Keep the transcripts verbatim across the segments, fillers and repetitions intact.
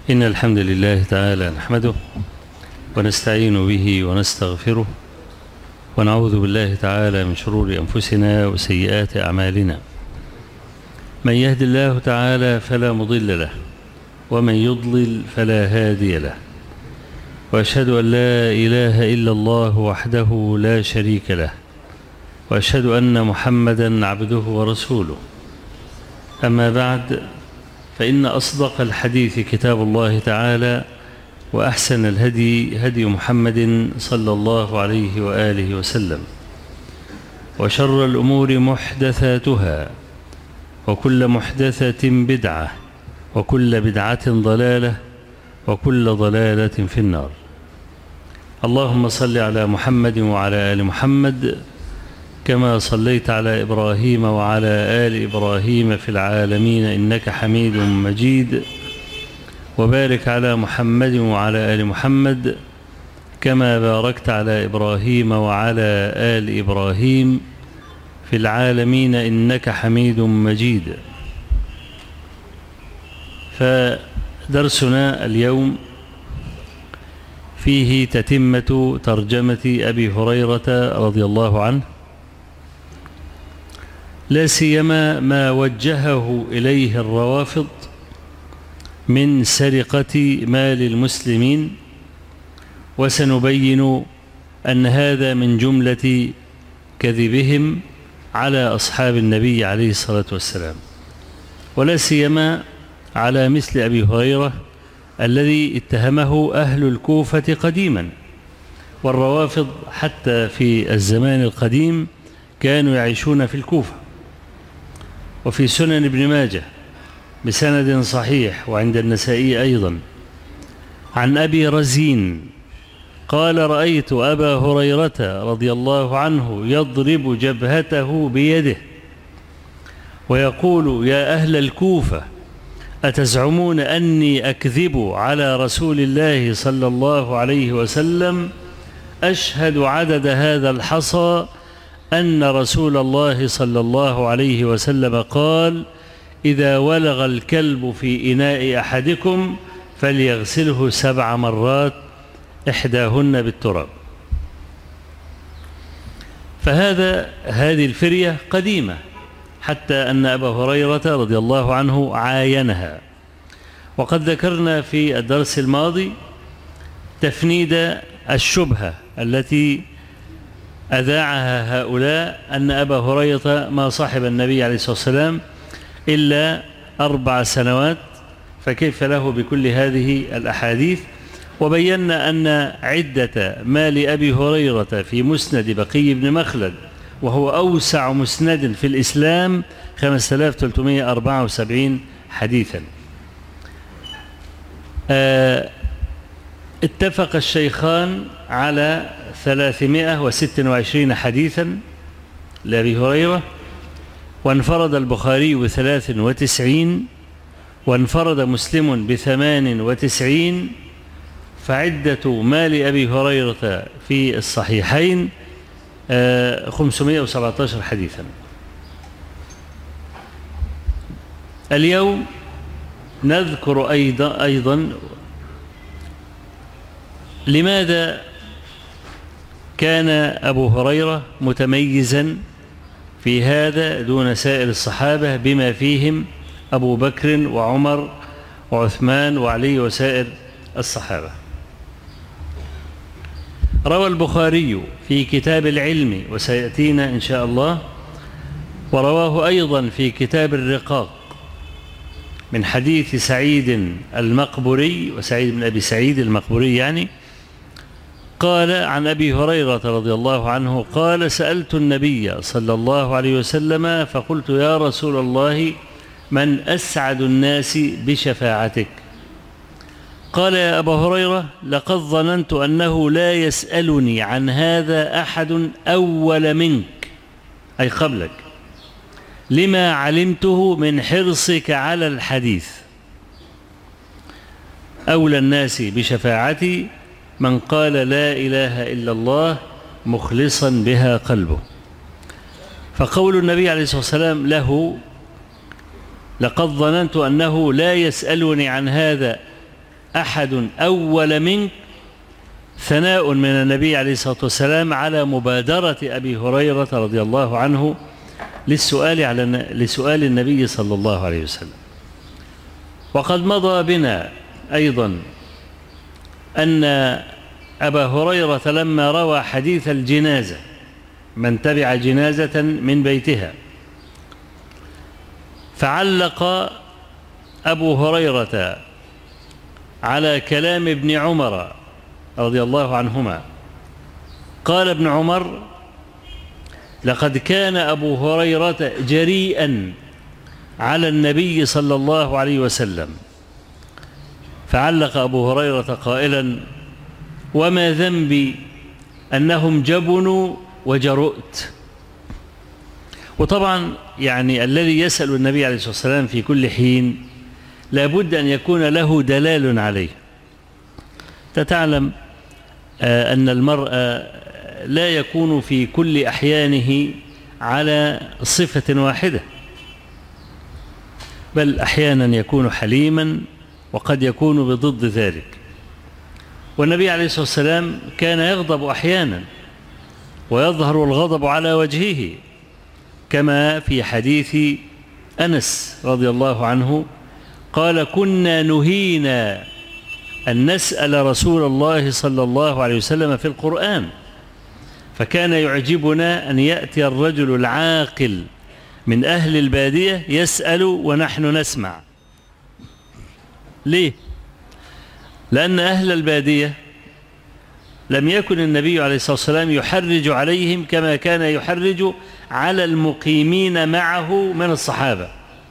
إن الحمد لله تعالى نحمده ونستعين به ونستغفره ونعوذ بالله تعالى من شرور أنفسنا وسيئات أعمالنا. من يهد الله تعالى فلا مضل له ومن يضلل فلا هادي له، وأشهد أن لا إله إلا الله وحده لا شريك له، وأشهد أن محمدا عبده ورسوله. أما بعد، فإن أصدق الحديث كتاب الله تعالى، وأحسن الهدي هدي محمد صلى الله عليه وآله وسلم، وشر الأمور محدثاتها، وكل محدثة بدعة، وكل بدعة ضلالة، وكل ضلالة في النار. اللهم صل على محمد وعلى آل محمد كما صليت على إبراهيم وعلى آل إبراهيم في العالمين إنك حميد مجيد، وبارك على محمد وعلى آل محمد كما باركت على إبراهيم وعلى آل إبراهيم في العالمين إنك حميد مجيد. فدرسنا اليوم فيه تتمة ترجمة أبي هريرة رضي الله عنه، لا سيما ما وجهه إليه الروافض من سرقة مال المسلمين، وسنبين أن هذا من جملة كذبهم على أصحاب النبي عليه الصلاة والسلام، ولا سيما على مثل أبي هريرة الذي اتهمه أهل الكوفة قديما. والروافض حتى في الزمان القديم كانوا يعيشون في الكوفة. وفي سنن ابن ماجه بسند صحيح وعند النسائي أيضا عن أبي رزين قال: رأيت أبا هريرة رضي الله عنه يضرب جبهته بيده ويقول: يا أهل الكوفة، أتزعمون أني أكذب على رسول الله صلى الله عليه وسلم؟ أشهد عدد هذا الحصى أن رسول الله صلى الله عليه وسلم قال: إذا ولغ الكلب في إناء أحدكم فليغسله سبع مرات إحداهن بالتراب. فهذا هذه الفرية قديمة، حتى أن أبا هريرة رضي الله عنه عاينها. وقد ذكرنا في الدرس الماضي تفنيد الشبهة التي أذاعها هؤلاء أن أبا هريرة ما صاحب النبي عليه الصلاة والسلام إلا أربع سنوات، فكيف له بكل هذه الأحاديث؟ وبينا أن عدة مال أبي هريرة في مسند بقي بن مخلد، وهو أوسع مسند في الإسلام، خمسة آلاف وثلاثمائة وأربعة وسبعين حديثا. آه اتفق الشيخان على ثلاثمائة وستة وعشرين حديثا لأبي هريرة، وانفرد البخاري بثلاث وتسعين، وانفرد مسلم بثمان وتسعين، فعدة مال أبي هريرة في الصحيحين خمسمائة وسبعة عشر حديثا. اليوم نذكر أيضا, أيضا لماذا كان أبو هريرة متميزا في هذا دون سائر الصحابة، بما فيهم أبو بكر وعمر وعثمان وعلي وسائر الصحابة. روى البخاري في كتاب العلم، وسيأتينا إن شاء الله، ورواه أيضا في كتاب الرقاق من حديث سعيد المقبري، وسعيد بن أبي سعيد المقبري يعني، قال عن أبي هريرة رضي الله عنه قال: سألت النبي صلى الله عليه وسلم فقلت: يا رسول الله، من أسعد الناس بشفاعتك؟ قال: يا أبا هريرة، لقد ظننت أنه لا يسألني عن هذا أحد أول منك، أي قبلك، لما علمته من حرصك على الحديث. أولى الناس بشفاعتي من قال لا إله إلا الله مخلصا بها قلبه. فقول النبي عليه الصلاة والسلام له: لقد ظننت أنه لا يسألني عن هذا أحد أول منك ثناء من النبي عليه الصلاة والسلام على مبادرة أبي هريرة رضي الله عنه للسؤال على لسؤال النبي صلى الله عليه وسلم. وقد مضى بنا أيضا أن أبا هريرة لما روى حديث الجنازة من تبع جنازة من بيتها، فعلق أبو هريرة على كلام ابن عمر رضي الله عنهما، قال ابن عمر: لقد كان أبو هريرة جريئا على النبي صلى الله عليه وسلم. فعلق أبو هريرة قائلا: وما ذنبي أنهم جبنوا وجرؤت. وطبعا يعني الذي يسأل النبي عليه الصلاة والسلام في كل حين لابد أن يكون له دلال عليه. تتعلم أن المرء لا يكون في كل أحيانه على صفة واحدة، بل أحيانا يكون حليما وقد يكون بضد ذلك. والنبي عليه الصلاة والسلام كان يغضب أحيانا ويظهر الغضب على وجهه، كما في حديث أنس رضي الله عنه قال: كنا نهينا أن نسأل رسول الله صلى الله عليه وسلم في القرآن، فكان يعجبنا أن يأتي الرجل العاقل من أهل البادية يسأل ونحن نسمع. ليه؟ لأن أهل البادية لم يكن النبي عليه الصلاة والسلام يحرج عليهم كما كان يحرج على المقيمين معه من الصحابة.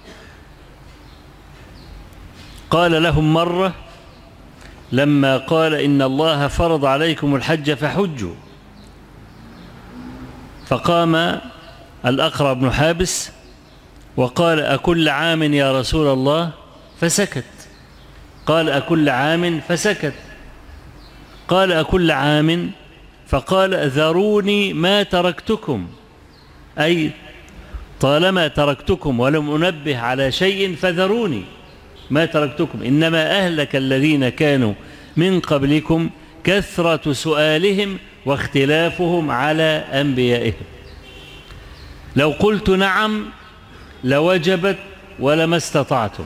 قال لهم مرة لما قال: إن الله فرض عليكم الحج فحجوا، فقام الأقرع بن حابس وقال: أكل عام يا رسول الله؟ فسكت. قال: أكل عام؟ فسكت. قال: أكل عام؟ فقال: ذروني ما تركتكم، أي طالما تركتكم ولم أنبه على شيء فذروني ما تركتكم، إنما أهلك الذين كانوا من قبلكم كثرة سؤالهم واختلافهم على أنبيائهم. لو قلت نعم لوجبت ولما استطعتم.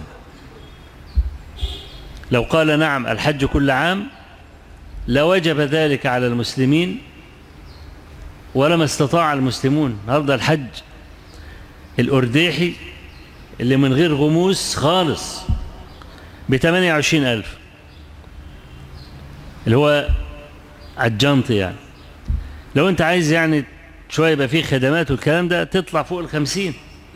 لو قال نعم الحج كل عام لوجب ذلك على المسلمين ولما استطاع المسلمون. النهارده الحج الأرديحي اللي من غير غموس خالص بثمانية وعشرين ألف، اللي هو عالجنطي يعني. لو أنت عايز يعني شوية يبقى فيه خدمات والكلام ده تطلع فوق الخمسين.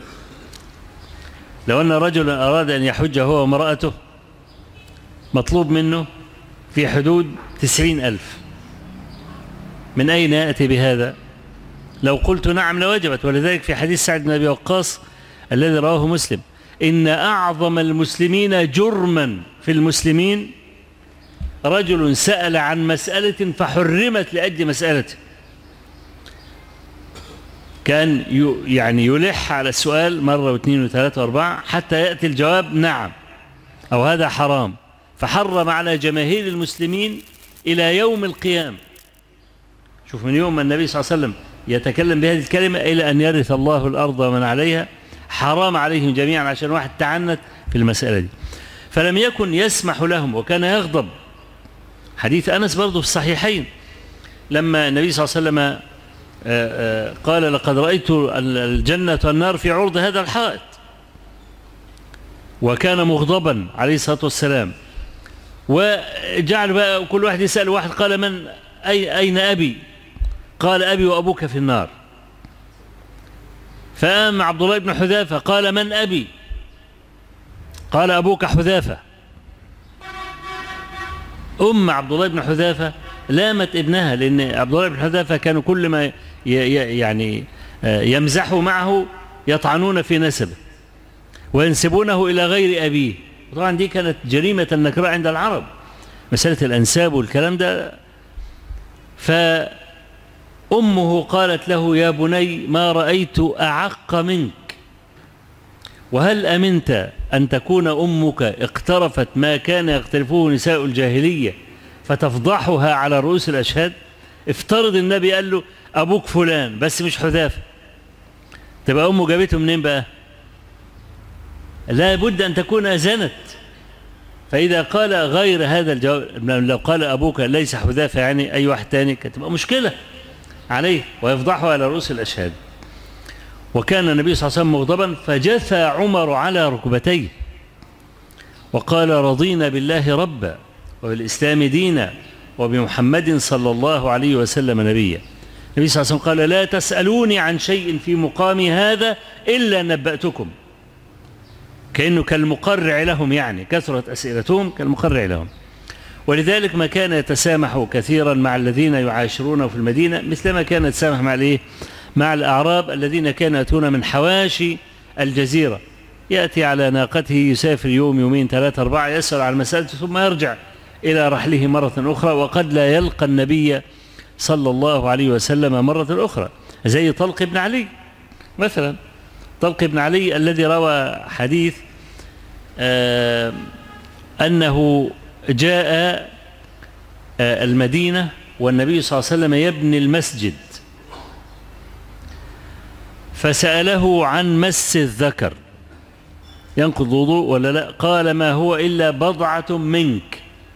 لو أن رجلا أراد أن يحج هو ومرأته مطلوب منه في حدود تسعين ألف. من أين يأتي بهذا؟ لو قلت نعم لوجبت. ولذلك في حديث سعد بن أبي وقاص الذي رواه مسلم: إن أعظم المسلمين جرما في المسلمين رجل سأل عن مسألة فحرمت لأجل مسألته. كان يعني يلح على السؤال مرة واثنين وثلاثة واربعة حتى يأتي الجواب نعم أو هذا حرام، فحرم على جماهير المسلمين إلى يوم القيامة. شوف، من يوم النبي صلى الله عليه وسلم يتكلم بهذه الكلمة إلى أن يرث الله الأرض ومن عليها، حرام عليهم جميعا عشان واحد تعنت في المسألة دي. فلم يكن يسمح لهم وكان يغضب. حديث أنس برضه في الصحيحين لما النبي صلى الله عليه وسلم قال: لقد رأيت الجنة والنار في عرض هذا الحائط. وكان مغضبا عليه الصلاة والسلام، وجعل بقى كل واحد يسأل واحد. قال: من أي أين أبي؟ قال: أبي وأبوك في النار. فقام عبد الله بن حذافة قال: من أبي؟ قال: أبوك حذافة. أم عبد الله بن حذافة لامت ابنها، لأن عبد الله بن حذافة كانوا كل ما يعني يمزحوا معه يطعنون في نسبه وينسبونه إلى غير أبيه. طبعا دي كانت جريمة النكراء عند العرب، مسألة الأنساب والكلام ده. فأمه قالت له: يا بني ما رأيت أعق منك وهل أمنت أن تكون أمك اقترفت ما كان يقترفه نساء الجاهلية فتفضحها على رؤوس الأشهاد؟ افترض النبي قال له أبوك فلان بس مش حذافة، تبقى أمه جابته منين بقى؟ لا بد أن تكون زنت. فإذا قال غير هذا الجواب، لو قال أبوك ليس حذافة يعني أي واحد تاني، كانت تبقى مشكلة عليه ويفضحه على رؤوس الأشهاد. وكان النبي صلى الله عليه وسلم مغضبا فجثى عمر على ركبتيه وقال رضينا بالله ربا وبالإسلام دينا وبمحمد صلى الله عليه وسلم نبيا. النبي صلى الله عليه وسلم قال لا تسألوني عن شيء في مقامي هذا إلا نبأتكم، كأنه كالمقرع لهم، يعني كثرت أسئلتهم كالمقرع لهم. ولذلك ما كان يتسامح كثيرا مع الذين يعاشرونه في المدينة مثلما كان يتسامح مع الايه؟ مع الأعراب الذين كانوا يأتون من حواشي الجزيرة، يأتي على ناقته يسافر يوم يومين ثلاثة أربعة يسأل عن مسألة ثم يرجع إلى رحله مرة أخرى، وقد لا يلقى النبي صلى الله عليه وسلم مرة أخرى، زي طلق بن علي مثلا. طلق بن علي الذي روى حديث آه أنه جاء آه المدينة والنبي صلى الله عليه وسلم يبني المسجد، فسأله عن مس الذكر ينقض وضوء ولا لا؟ قال ما هو إلا بضعة منك،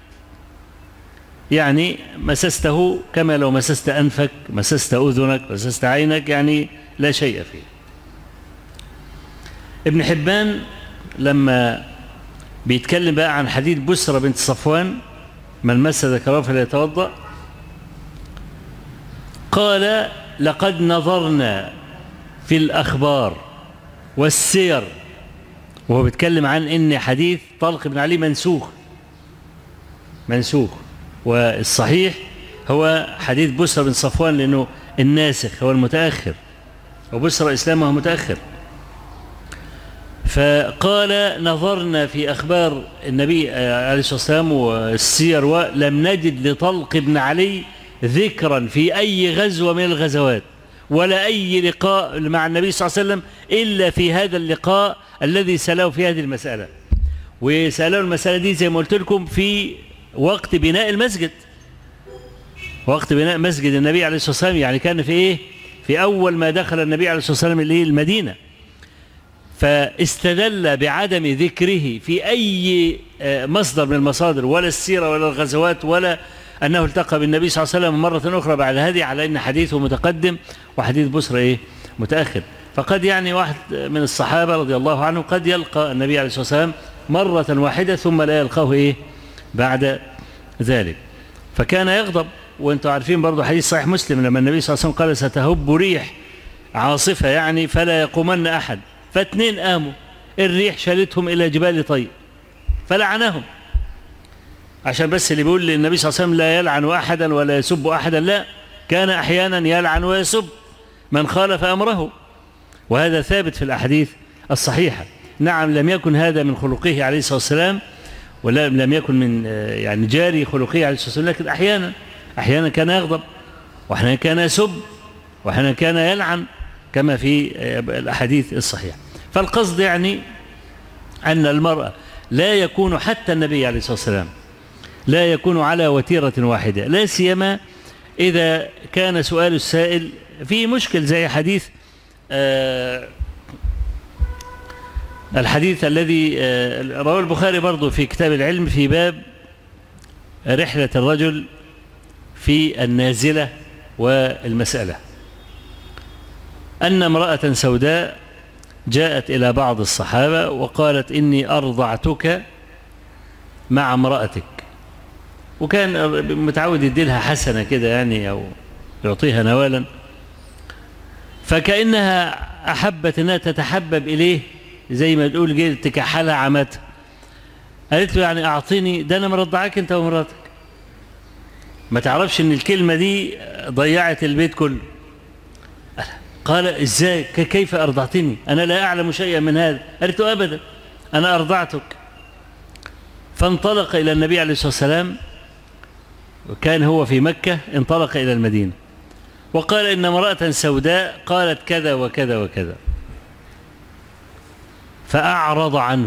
يعني مسسته كما لو مسست أنفك، مسست أذنك، مسست عينك، يعني لا شيء فيه. ابن حبان لما بيتكلم بقى عن حديث بسرة بنت صفوان من مس ذكره فليتوضأ، قال لقد نظرنا في الأخبار والسير، وهو بيتكلم عن ان حديث طلق بن علي منسوخ منسوخ والصحيح هو حديث بسرة بن صفوان، لأنه الناسخ هو المتأخر وبسرة إسلامه متأخر. فقال نظرنا في أخبار النبي عليه الصلاة والسلام والسير ولم نجد لطلق بن علي ذكرا في أي غزوة من الغزوات ولا أي لقاء مع النبي صلى الله عليه وسلم إلا في هذا اللقاء الذي سأله في هذه المسألة. وسأله المسألة دي زي ما قلت لكم في وقت بناء المسجد، وقت بناء مسجد النبي عليه الصلاة والسلام، يعني كان في إيه؟ في أول ما دخل النبي عليه الصلاة والسلام المدينة. فاستدل بعدم ذكره في أي مصدر من المصادر ولا السيرة ولا الغزوات ولا أنه التقى بالنبي صلى الله عليه وسلم مرة أخرى بعد هذه، على أن حديثه متقدم وحديث بسرة إيه؟ متأخر. فقد يعني واحد من الصحابة رضي الله عنه قد يلقى النبي عليه الصلاة والسلام مرة واحدة ثم لا يلقاه إيه؟ بعد ذلك. فكان يغضب. وانتم عارفين برضو حديث صحيح مسلم لما النبي صلى الله عليه وسلم قال ستهب ريح عاصفة يعني فلا يقومن أحد، فاثنين قاموا الريح شالتهم إلى جبال طيب فلعنهم، عشان بس اللي بيقول للنبي صلى الله عليه وسلم لا يلعن أحدا ولا يسب أحدا، لا، كان أحيانا يلعن ويسب من خالف أمره، وهذا ثابت في الأحاديث الصحيحة. نعم لم يكن هذا من خلقه عليه الصلاة والسلام ولا لم يكن من يعني جاري خلقه عليه الصلاة والسلام، لكن أحيانا أحيانا كان يغضب وأحيانا كان يسب وأحيانا كان يلعن كما في الأحاديث الصحيحة. فالقصد يعني أن المرأة لا يكون حتى النبي عليه الصلاة والسلام لا يكون على وتيرة واحدة، لا سيما إذا كان سؤال السائل فيه مشكل، زي حديث آه الحديث الذي آه رواه البخاري برضو في كتاب العلم في باب رحلة الرجل في النازلة والمسألة، أن امرأة سوداء جاءت إلى بعض الصحابة وقالت إني أرضعتك مع امرأتك، وكان متعود يديلها حسنة كده يعني أو يعطيها نوالا، فكأنها أحبت أنها تتحبب إليه زي ما تقول جيل تكحلها عمتها، قالت له يعني أعطيني، ده أنا مرضعك أنت ومراتك. ما تعرفش أن الكلمة دي ضيعت البيت كله. قال إزاي كيف أرضعتني؟ أنا لا أعلم شيئا من هذا. قالت له أبدا أنا أرضعتك. فانطلق إلى النبي عليه الصلاة والسلام، وكان هو في مكة، انطلق إلى المدينة وقال إن امرأة سوداء قالت كذا وكذا وكذا. فأعرض عنه،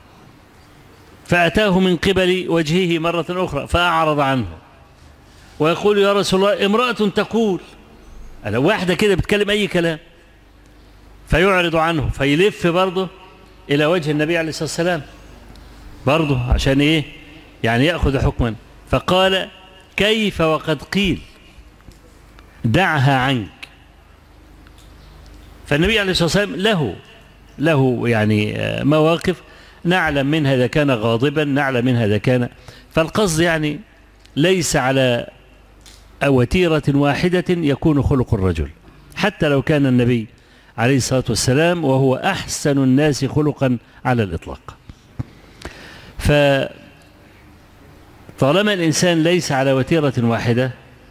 فأتاه من قبل وجهه مرة أخرى فأعرض عنه، ويقول يا رسول الله امرأة تقول، أنا واحدة كده بتكلم أي كلام، فيعرض عنه فيلف برضه إلى وجه النبي عليه الصلاة والسلام برضه عشان إيه؟ يعني يأخذ حكما. فقال كيف وقد قيل دعها عنك. فالنبي عليه الصلاة والسلام له له يعني مواقف نعلم منها إذا كان غاضبا، نعلم منها إذا كان، فالقصد يعني ليس على وتيرة واحدة يكون خلق الرجل، حتى لو كان النبي عليه الصلاة والسلام وهو أحسن الناس خلقا على الإطلاق. فطالما الإنسان ليس على وتيرة واحدة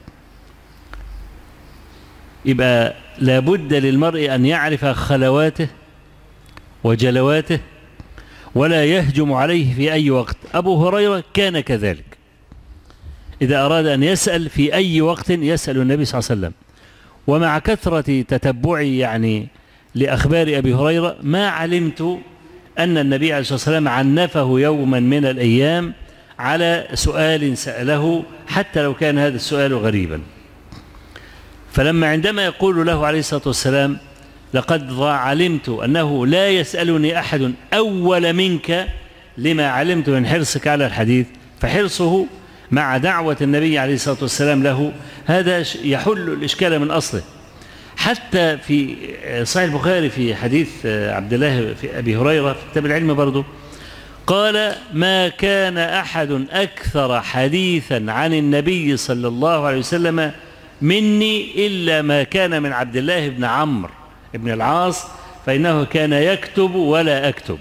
يبقى لابد للمرء أن يعرف خلواته وجلواته ولا يهجم عليه في أي وقت. أبو هريرة كان كذلك، إذا أراد أن يسأل في أي وقت يسأل النبي صلى الله عليه وسلم. ومع كثرة تتبعي يعني لأخبار أبي هريرة ما علمت أن النبي عليه الصلاة والسلام عنفه يوما من الأيام على سؤال سأله حتى لو كان هذا السؤال غريبا. فلما عندما يقول له عليه الصلاة والسلام لقد علمت أنه لا يسألني أحد أول منك لما علمت من حرصك على الحديث، فحرصه مع دعوة النبي عليه الصلاة والسلام له هذا يحل الإشكال من أصله. حتى في صحيح البخاري في حديث عبد الله في أبي هريرة في كتاب العلم برضه قال ما كان أحد أكثر حديثا عن النبي صلى الله عليه وسلم مني إلا ما كان من عبد الله بن عمرو بن العاص فإنه كان يكتب ولا أكتب.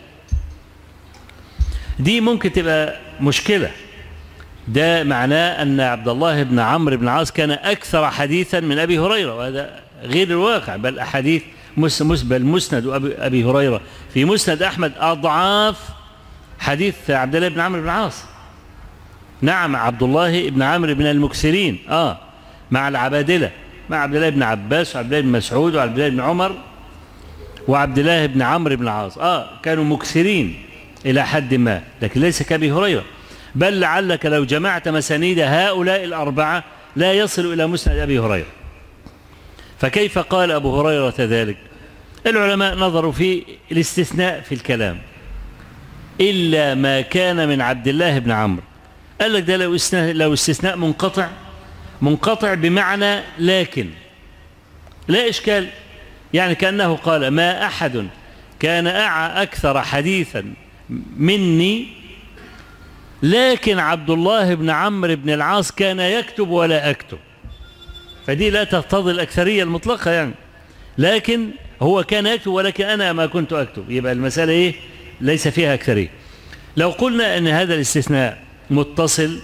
دي ممكن تبقى مشكلة، ده معناه أن عبد الله بن عمرو بن العاص كان أكثر حديثا من أبي هريرة، وهذا غير الواقع، بل أحاديث بل مسند أبي هريرة في مسند أحمد أضعاف حديث عبد الله بن عمرو بن العاص. نعم عبد الله بن عمرو بن المكثرين آه مع العبادلة، مع عبد الله بن عباس وعبد الله بن مسعود وعبد الله بن عمر وعبد الله بن عمرو بن العاص آه كانوا مكثرين إلى حد ما، لكن ليس كأبي هريرة. بل لعلك لو جمعت مسانيد هؤلاء الأربعة لا يصل إلى مسند أبي هريرة. فكيف قال أبو هريرة ذلك؟ العلماء نظروا في الاستثناء في الكلام، إلا ما كان من عبد الله بن عمرو. قال لك ده لو استثناء, لو استثناء منقطع منقطع بمعنى لكن لا إشكال، يعني كأنه قال ما أحد كان أعى أكثر حديثا مني لكن عبد الله بن عمرو بن العاص كان يكتب ولا أكتب، فدي لا تقتضي الأكثرية المطلقة يعني، لكن هو كان يكتب ولكن أنا ما كنت أكتب، يبقى المسألة إيه؟ ليس فيها أكثرية. لو قلنا أن هذا الاستثناء متصل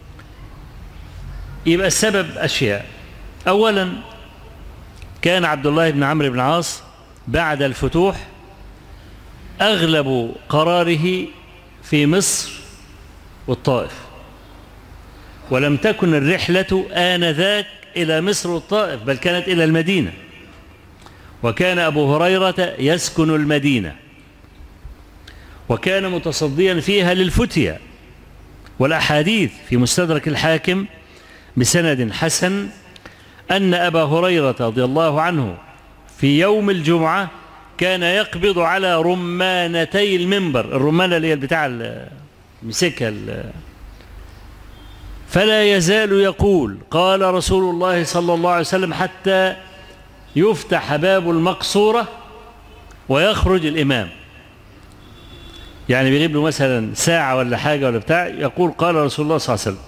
يبقى السبب أشياء. أولا كان عبد الله بن عمرو بن العاص بعد الفتوح أغلب قراره في مصر والطائف، ولم تكن الرحلة آنذاك إلى مصر والطائف بل كانت إلى المدينة، وكان أبو هريرة يسكن المدينة وكان متصديا فيها للفتية. والأحاديث في مستدرك الحاكم بسند حسن أن أبا هريرة رضي الله عنه في يوم الجمعة كان يقبض على رمانتي المنبر، الرمانة اللي هي بتاع مسكها، فلا يزال يقول قال رسول الله صلى الله عليه وسلم حتى يفتح باب المقصورة ويخرج الإمام، يعني بيغيب له مثلا ساعة ولا حاجة ولا بتاع يقول قال رسول الله صلى الله عليه وسلم،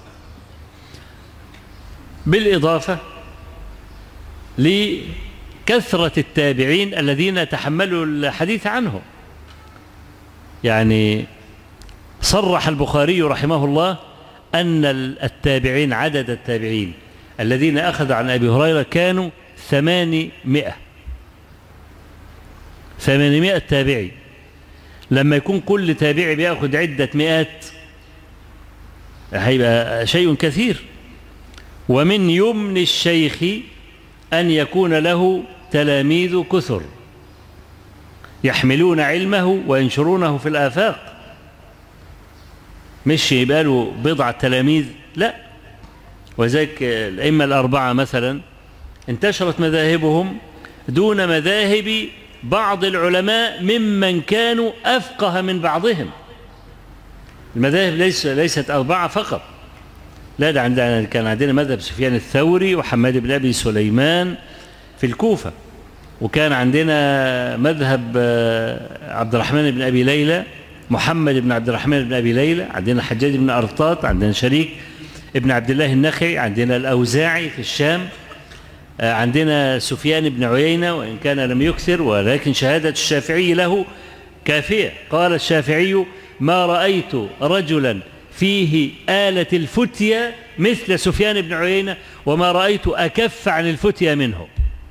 بالإضافة لكثرة التابعين الذين تحملوا الحديث عنه. يعني صرح البخاري رحمه الله أن التابعين عدد التابعين الذين أخذوا عن أبي هريرة كانوا ثمانمائة ثمانمائة تابعي. لما يكون كل تابعي بيأخذ عدة مئات هيبقى شيء كثير. ومن يمن الشيخ أن يكون له تلاميذ كثر، يحملون علمه وينشرونه في الآفاق، مش يبقى له بضعة تلاميذ، لا. وذلك الأئمة الأربعة مثلا انتشرت مذاهبهم دون مذاهب بعض العلماء ممن كانوا أفقه من بعضهم. المذاهب ليس ليست أربعة فقط، لا، ده عندنا كان عندنا مذهب سفيان الثوري وحماد بن أبي سليمان في الكوفة، وكان عندنا مذهب عبد الرحمن بن أبي ليلى، محمد بن عبد الرحمن بن أبي ليلى، عندنا حجاج بن أرطاط، عندنا شريك ابن عبد الله النخعي، عندنا الأوزاعي في الشام، عندنا سفيان بن عيينة وإن كان لم يكثر، ولكن شهادة الشافعي له كافية. قال الشافعي: ما رأيت رجلا فيه آلة الفتية مثل سفيان بن عيينة، وما رأيت أكف عن الفتية منه.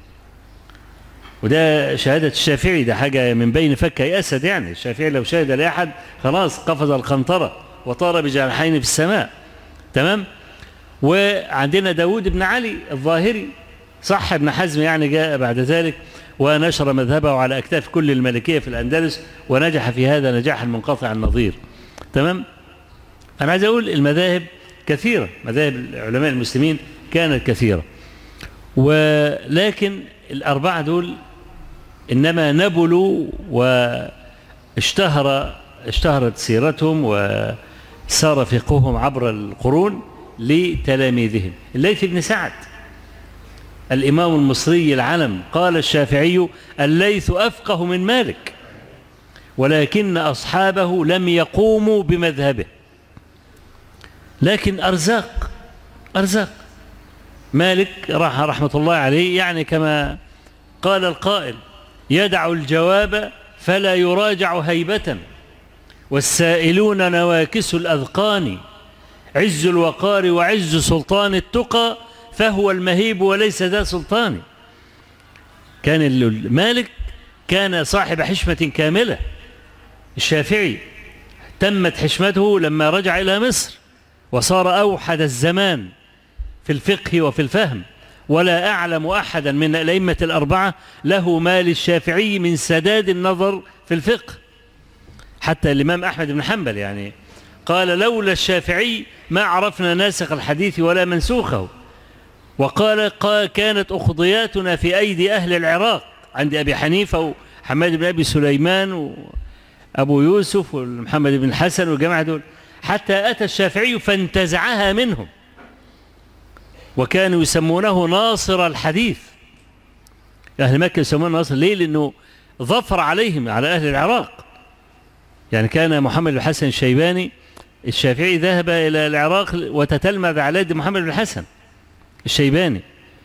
وده شهادة الشافعي، ده حاجة من بين فكي أسد، يعني الشافعي لو شهد لأحد خلاص قفز القنطرة وطار بجناحين في السماء. تمام. وعندنا داود بن علي الظاهري، صح، ابن حزم يعني جاء بعد ذلك ونشر مذهبه على أكتاف كل الملكية في الأندلس، ونجح في هذا نجاحا منقطع النظير. تمام. أنا عايز أقول المذاهب كثيرة، مذاهب علماء المسلمين كانت كثيرة، ولكن الأربعة دول إنما نبلوا واشتهر اشتهرت سيرتهم وسار فقههم عبر القرون لتلاميذهم. الليث بن سعد الإمام المصري العلم قال الشافعي: الليث أفقه من مالك، ولكن أصحابه لم يقوموا بمذهبه. لكن أرزاق أرزاق مالك راح رحمة الله عليه، يعني كما قال القائل: يدع الجواب فلا يراجع هيبة، والسائلون نواكس الأذقان، عز الوقار وعز سلطان التقى، فهو المهيب وليس ذا سلطان. كان المالك كان صاحب حشمة كاملة. الشافعي تمت حشمته لما رجع إلى مصر وصار أوحد الزمان في الفقه وفي الفهم، ولا أعلم أحدا من الأئمة الأربعة له ما للشافعي من سداد النظر في الفقه. حتى الإمام أحمد بن حنبل يعني قال: لولا الشافعي ما عرفنا ناسخ الحديث ولا منسوخه. وقال: قال كانت أخضياتنا في أيدي أهل العراق، عند أبي حنيفة وحماد بن أبي سليمان وأبو يوسف ومحمد بن الحسن والجماعة دول، حتى أتى الشافعي فانتزعها منهم، وكانوا يسمونه ناصر الحديث. أهل مكة يسمونه ناصر ليه؟ لأنه ظفر عليهم على أهل العراق. يعني كان محمد بن الحسن الشيباني الشافعي ذهب إلى العراق وتتلمذ على يد محمد بن الحسن الشيباني،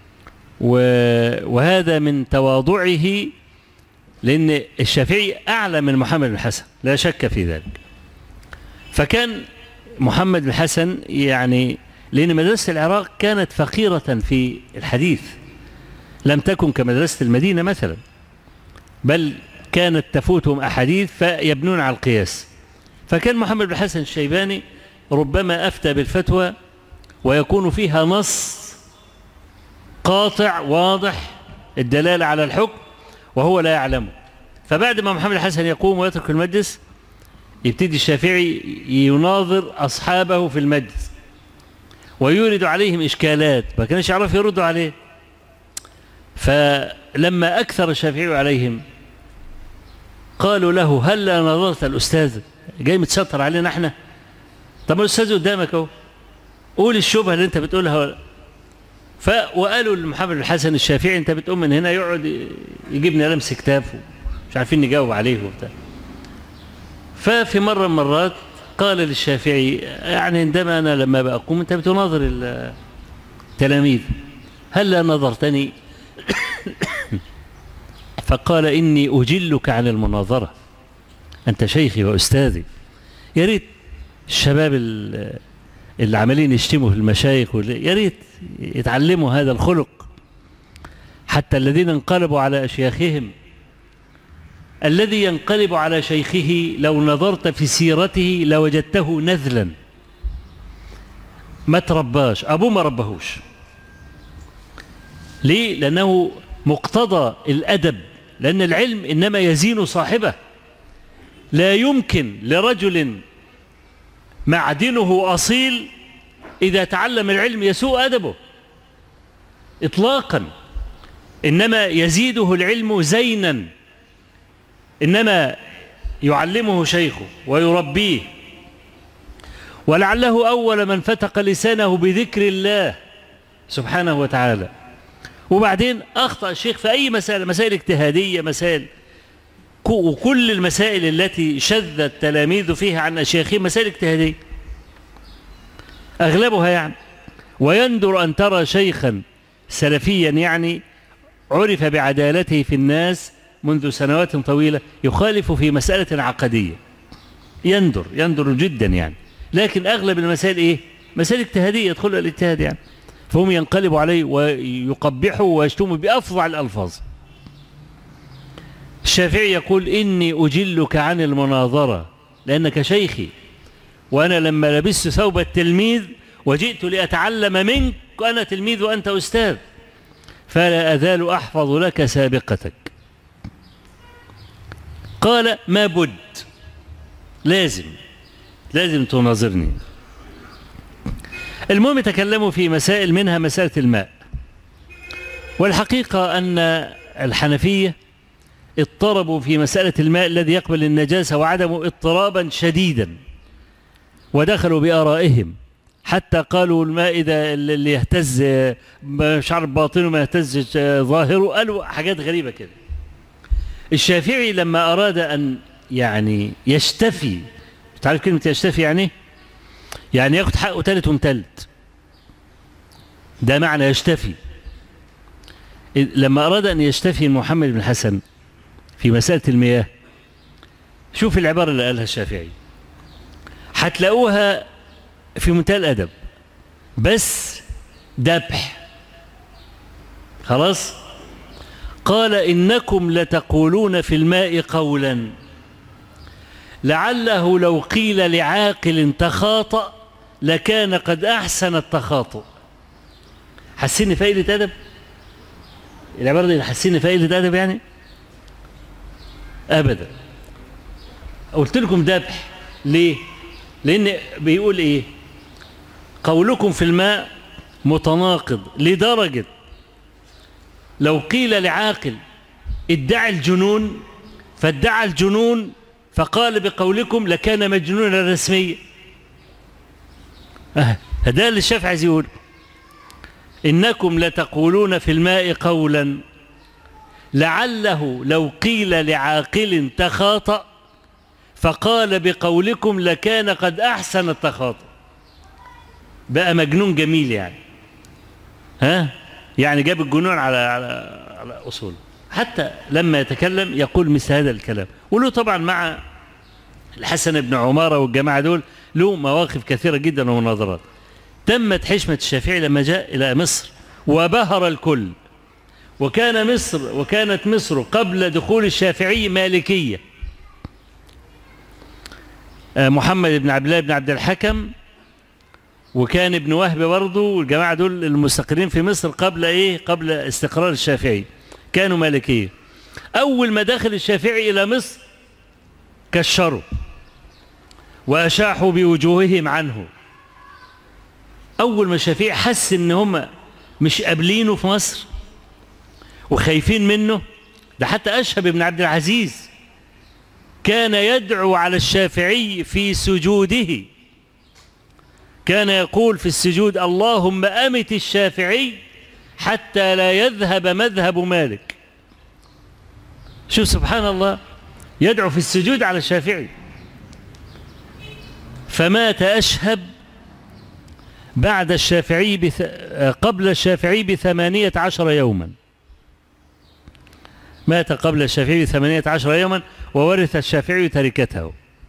وهذا من تواضعه، لأن الشافعي أعلى من محمد بن الحسن لا شك في ذلك. فكان محمد بن الحسن يعني، لأن مدرسة العراق كانت فقيرة في الحديث، لم تكن كمدرسة المدينة مثلا، بل كانت تفوتهم أحاديث فيبنون على القياس. فكان محمد بن الحسن الشيباني ربما أفتى بالفتوى ويكون فيها نص قاطع واضح الدلالة على الحكم وهو لا يعلمه، فبعد ما محمد الحسن يقوم ويترك المجلس يبتدي الشافعي يناظر أصحابه في المجلس ويورد عليهم إشكالات ما كانش يعرف يردوا عليه. فلما أكثر الشافعي عليهم قالوا له: هل لا نظرت الأستاذ جاي متشطر علينا احنا؟ طب الأستاذ قدامك اهو، قول الشبهة اللي انت بتقولها. ف وقالوا لمحمد الحسن الشافعي: انت بتقوم من هنا يقعد يجيبنا لمس كتاب مش عارفين نجاوب عليه وبتاع. ففي مرة من مرات قال للشافعي: يعني عندما أنا لما بقوم أنت بتناظر التلاميذ، هل لا نظرتني؟ فقال: إني أجلك عن المناظرة، أنت شيخي وأستاذي. يا ريت الشباب اللي عمالين يشتموا في المشايخ يا ريت يتعلموا هذا الخلق، حتى الذين انقلبوا على أشياخهم. الذي ينقلب على شيخه لو نظرت في سيرته لوجدته نذلا، ما ترباش، أبوه ما ربهوش. ليه؟ لأنه مقتضى الأدب لأن العلم إنما يزين صاحبه. لا يمكن لرجل معدنه أصيل إذا تعلم العلم يسوء أدبه إطلاقا، إنما يزيده العلم زينا، إنما يعلمه شيخه ويربيه. ولعله أول من فتق لسانه بذكر الله سبحانه وتعالى. وبعدين أخطأ الشيخ في أي مسألة، مسائل اجتهادية، مسائل، وكل المسائل التي شذ التلاميذ فيها عن أشياخهم مسائل اجتهادية أغلبها يعني. ويندر أن ترى شيخا سلفيا يعني عرف بعدالته في الناس منذ سنوات طويلة يخالف في مسألة عقدية، يندر يندر جدا يعني. لكن أغلب المسائل إيه؟ مسائل اجتهادية يدخلها الاجتهاد يعني، فهم ينقلبوا عليه ويقبحوا ويشتموا بأفظع الألفاظ. الشافعي يقول إني أجلك عن المناظرة لأنك شيخي، وأنا لما لبست ثوب التلميذ وجئت لأتعلم منك وأنا تلميذ وأنت أستاذ، فلا أزال أحفظ لك سابقتك. قال ما بد، لازم لازم تناظرني. المهم تكلموا في مسائل منها مسألة الماء. والحقيقة أن الحنفية اضطربوا في مسألة الماء الذي يقبل النجاسة وعدمه اضطرابا شديدا، ودخلوا بآرائهم حتى قالوا الماء إذا اللي يهتز شعر باطنه ما يهتز ظاهره، قالوا حاجات غريبة كده. الشافعي لما أراد أن يعني يشتفي، تعرف كلمة يشتفي يعني يعني ياخد حقه تالت ومتلت، ده معنى يشتفي. لما أراد أن يشتفي محمد بن حسن في مسألة المياه، شوف العبارة اللي قالها الشافعي، هتلاقوها في منتهى الأدب بس ذبح. خلاص، قال إنكم لتقولون في الماء قولا لعله لو قيل لعاقل تخاطأ لكان قد أحسن التخاطؤ. حسيني فائدة أدب العبارة دي، حسيني فائدة أدب يعني أبدا. قلت لكم ذبح ليه؟ لأن بيقول إيه؟ قولكم في الماء متناقض لدرجة لو قيل لعاقل ادعى الجنون فادعى الجنون فقال بقولكم لكان مجنونا رسميا. أه هذا اللي الشافعي عايز يقول، إنكم لتقولون في الماء قولا لعله لو قيل لعاقل تخاطأ فقال بقولكم لكان قد أحسن التخاطؤ. بقى مجنون جميل يعني، ها يعني جاب الجنون على على على أصوله. حتى لما يتكلم يقول مثل هذا الكلام. وله طبعا مع الحسن بن عمارة والجماعة دول له مواقف كثيرة جدا ومناظرات. تمت حشمة الشافعي لما جاء إلى مصر وبهر الكل، وكان مصر وكانت مصر قبل دخول الشافعي مالكية. محمد بن عبد الله بن عبد الحكم وكان ابن وهب برضه، والجماعة دول المستقرين في مصر قبل إيه؟ قبل استقرار الشافعي كانوا مالكية. أول ما دخل الشافعي إلى مصر كشروا وأشاحوا بوجوههم عنه. أول ما الشافعي حس إن هم مش قابلينه في مصر وخايفين منه، ده حتى أشهب بن عبد العزيز كان يدعو على الشافعي في سجوده، كان يقول في السجود اللهم أمت الشافعي حتى لا يذهب مذهب مالك. شوف سبحان الله، يدعو في السجود على الشافعي. فمات أشهب بعد الشافعي بث... قبل الشافعي بثمانية عشر يوما، مات قبل الشافعي بثمانية عشر يوما وورث الشافعي تركته.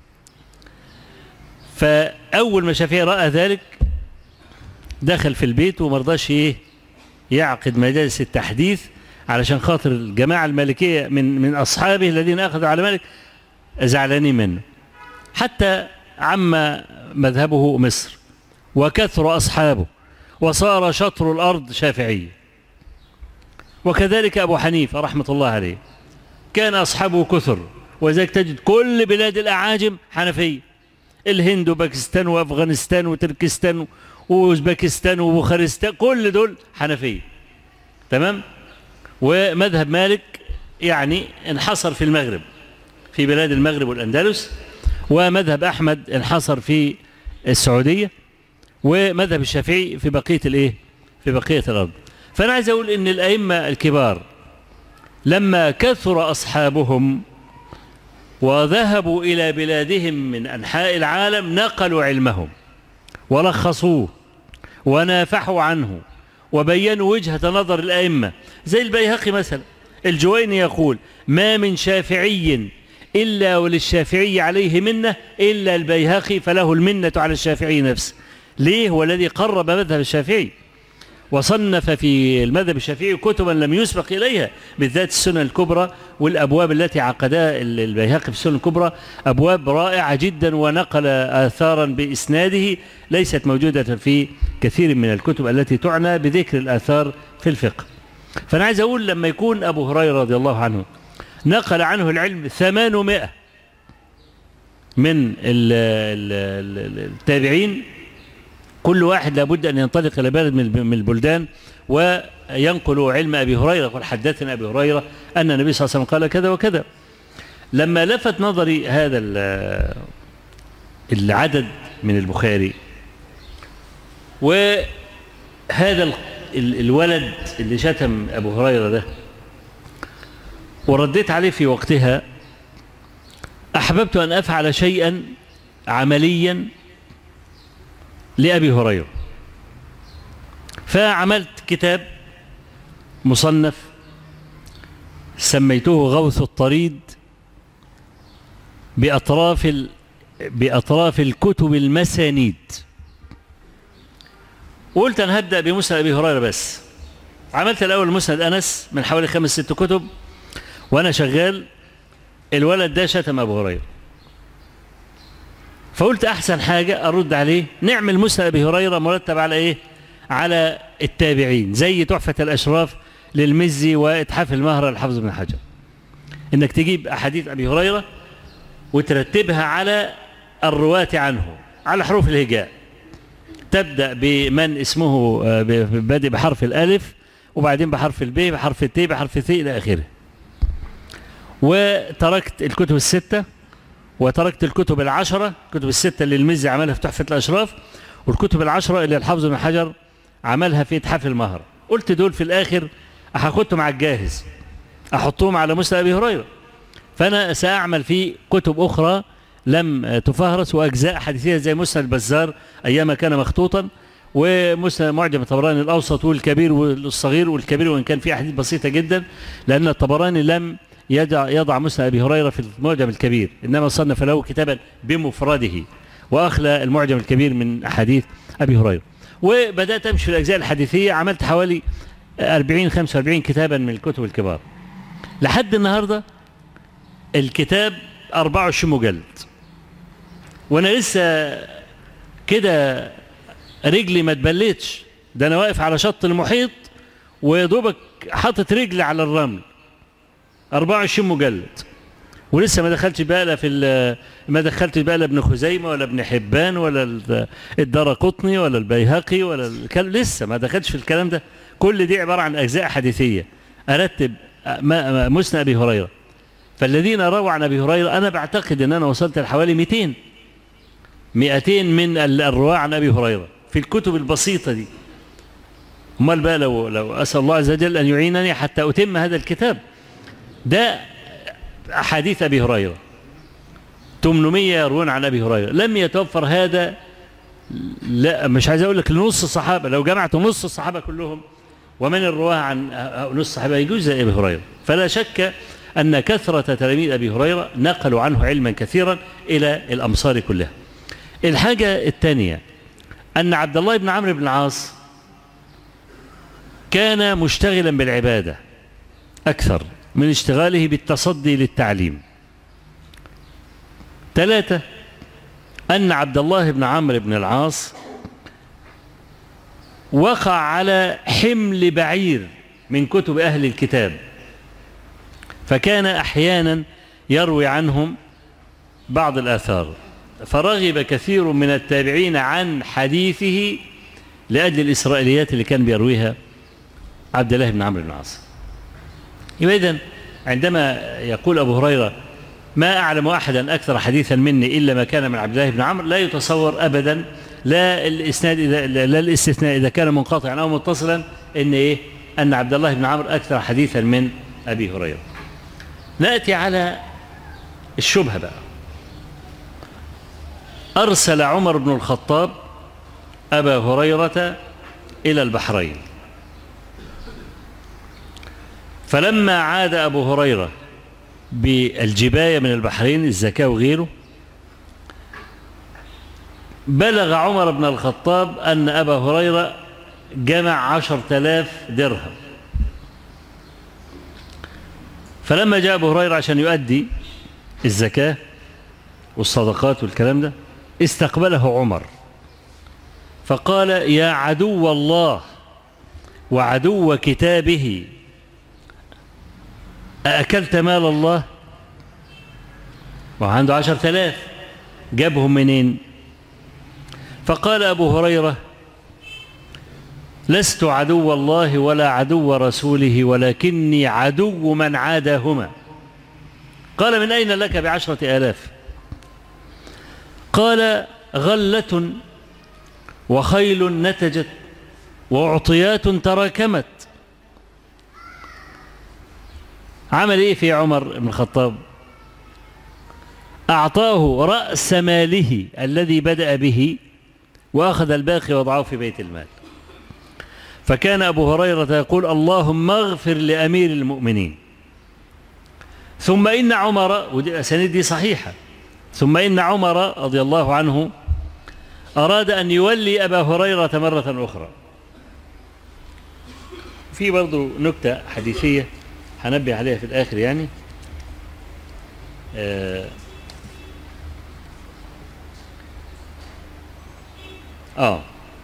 فأول ما الشافعي رأى ذلك دخل في البيت ومرضاش ايه يعقد مجالس التحديث علشان خاطر الجماعة المالكية من من أصحابه الذين أخذوا على مالك زعلانين منه، حتى عم مذهبه مصر وكثر أصحابه وصار شطر الأرض شافعية. وكذلك أبو حنيفة رحمة الله عليه كان أصحابه كثر، وذلك تجد كل بلاد الأعاجم حنفية، الهند وباكستان وأفغانستان وتركستان وأوزبكستان وبوخارستان كل دول حنفية. تمام. ومذهب مالك يعني انحصر في المغرب، في بلاد المغرب والأندلس، ومذهب أحمد انحصر في السعودية، ومذهب الشافعي في بقية الايه في بقية الأرض. فأنا عايز أقول إن الأئمة الكبار لما كثر أصحابهم وذهبوا إلى بلادهم من أنحاء العالم نقلوا علمهم ولخصوه ونافحوا عنه وبينوا وجهة نظر الأئمة. زي البيهقي مثلا، الجويني يقول: ما من شافعي إلا وللشافعي عليه منة إلا البيهقي فله المنة على الشافعي نفسه. ليه؟ هو الذي قرب مذهب الشافعي وصنف في المذهب الشافعي كتبا لم يسبق إليها، بالذات السنن الكبرى والأبواب التي عقدها البيهقي في السنن الكبرى، أبواب رائعة جدا، ونقل آثارا بإسناده ليست موجودة في كثير من الكتب التي تعنى بذكر الآثار في الفقه. فأنا عايز أقول لما يكون أبو هريرة رضي الله عنه نقل عنه العلم ثمانمائة من التابعين، كل واحد لابد أن ينطلق إلى بلد من البلدان وينقل علم أبي هريرة، يقول: حدثنا أبي هريرة أن النبي صلى الله عليه وسلم قال كذا وكذا. لما لفت نظري هذا العدد من البخاري وهذا الولد اللي شتم أبو هريرة ده، ورديت عليه في وقتها، أحببت أن أفعل شيئا عمليا لأبي هريرة، فعملت كتاب مصنف سميته غوث الطريد بأطراف ال... بأطراف الكتب المسانيد. وقلت أنا هبدأ بمسند أبي هريرة بس. عملت الأول مسند أنس من حوالي خمس ست كتب، وأنا شغال الولد ده شتم أبو هريرة، فقلت أحسن حاجة أرد عليه نعمل مسند أبي هريرة مرتب على إيه؟ على التابعين، زي تحفة الأشراف للمزي وإتحاف المهرة للحافظ بن حجر، إنك تجيب أحاديث أبي هريرة وترتبها على الرواة عنه على حروف الهجاء، تبدأ بمن اسمه بادئ بحرف الألف، وبعدين بحرف الب، بحرف الت، بحرف الث إلى آخره. وتركت الكتب الستة، وتركت الكتب العشرة، الكتب الستة اللي المزي عملها في تحفة الأشراف، والكتب العشرة اللي الحافظ بن حجر عملها في إتحاف المهرة. قلت دول في الآخر هاخدهم على الجاهز، أحطهم على مسند أبي هريرة. فأنا سأعمل في كتب أخرى لم تفهرس، وأجزاء حديثية زي مسند البزار أيام كان مخطوطا، ومسند معجم الطبراني الأوسط والكبير والصغير والكبير، وإن كان في أحاديث بسيطة جدا، لأن الطبراني لم يضع, يضع مسند أبي هريرة في المعجم الكبير، إنما صنف له كتابا بمفرده وأخلى المعجم الكبير من أحاديث أبي هريرة. وبدأت أمشي في الأجزاء الحديثية، عملت حوالي أربعين خمسة وأربعين كتابا من الكتب الكبار. لحد النهاردة الكتاب أربعة وعشرين مجلد، وأنا لسه كده رجلي ما تبلتش، ده أنا واقف على شط المحيط ويدوبك حاطط رجلي على الرمل. أربعة وعشرين مجلد، ولسه ما دخلتش بقى لا في ما دخلتش بقى لا ابن خزيمة ولا ابن حبان ولا الدارقطني ولا البيهقي ولا الكلام، لسه ما دخلتش في الكلام ده. كل دي عبارة عن أجزاء حديثية أرتب مسند أبي هريرة. فالذين رووا عن أبي هريرة أنا بعتقد أن أنا وصلت لحوالي مئتين مئتين من الرواة عن أبي هريرة في الكتب البسيطة دي. امال بقى لو لو أسأل الله عز وجل أن يعينني حتى أتم هذا الكتاب ده. أحاديث أبي هريرة ثمانمائة يروون عن أبي هريرة، لم يتوفر هذا، لا مش عايز أقول لك لنص الصحابة، لو جمعت نص الصحابة كلهم ومن الرواه عن نص الصحابة يجوز زي أبي هريرة. فلا شك أن كثرة تلاميذ أبي هريرة نقلوا عنه علما كثيرا إلى الأمصار كلها. الحاجة الثانية أن عبد الله بن عمرو بن العاص كان مشتغلا بالعبادة أكثر من اشتغاله بالتصدي للتعليم. ثلاثة، أن عبد الله بن عمرو بن العاص وقع على حمل بعير من كتب أهل الكتاب، فكان أحيانا يروي عنهم بعض الآثار، فرغب كثير من التابعين عن حديثه لأجل الإسرائيليات اللي كان بيرويها عبد الله بن عمرو بن العاص. يبقى إذن عندما يقول أبو هريرة ما أعلم أحدا أكثر حديثا مني إلا ما كان من عبد الله بن عمرو، لا يتصور أبدا لا الإسناد إذا لا الاستثناء إذا كان منقطعا أو متصلا إن إيه أن عبد الله بن عمرو أكثر حديثا من أبي هريرة. نأتي على الشبهة بقى. أرسل عمر بن الخطاب أبا هريرة إلى البحرين، فلما عاد أبو هريرة بالجباية من البحرين الزكاة وغيره، بلغ عمر بن الخطاب أن أبا هريرة جمع عشر تلاف درهم. فلما جاء أبو هريرة عشان يؤدي الزكاة والصدقات والكلام ده، استقبله عمر فقال يا عدو الله وعدو كتابه، أأكلت مال الله؟ وعنده عشر تلاف، جابهم منين؟ فقال أبو هريرة لست عدو الله ولا عدو رسوله ولكني عدو من عاداهما. قال من أين لك بعشرة آلاف؟ قال غلة وخيل نتجت وعطيات تراكمت. عمل إيه في عمر بن الخطاب؟ أعطاه رأس ماله الذي بدأ به وأخذ الباقي وضعه في بيت المال. فكان أبو هريرة يقول اللهم اغفر لأمير المؤمنين. ثم إن عمر، ودي الأسانيد دي صحيحة، ثم إن عمر رضي الله عنه أراد أن يولي أبا هريرة مرة أخرى. في برضو نكتة حديثية هنبه عليها في الآخر يعني. آه, آه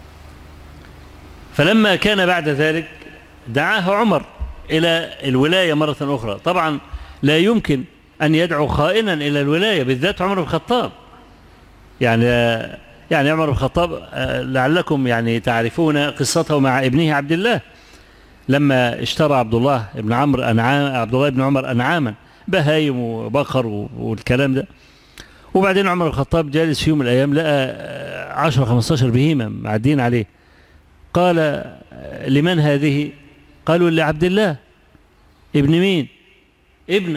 فلما كان بعد ذلك دعاه عمر إلى الولاية مرة أخرى. طبعا لا يمكن أن يدعو خائنا إلى الولاية، بالذات عمر بن الخطاب. يعني يعني عمر بن الخطاب لعلكم يعني تعرفون قصته مع ابنه عبد الله، لما اشترى عبد الله بن عمرو أنعام عبد الله بن عمر أنعاما بهايم وبقر والكلام ده، وبعدين عمر بن الخطاب جالس في يوم من الأيام لقى عشرة خمستاشر بهيمة معدين عليه. قال لمن هذه؟ قالوا لعبد الله. ابن مين؟ ابنك.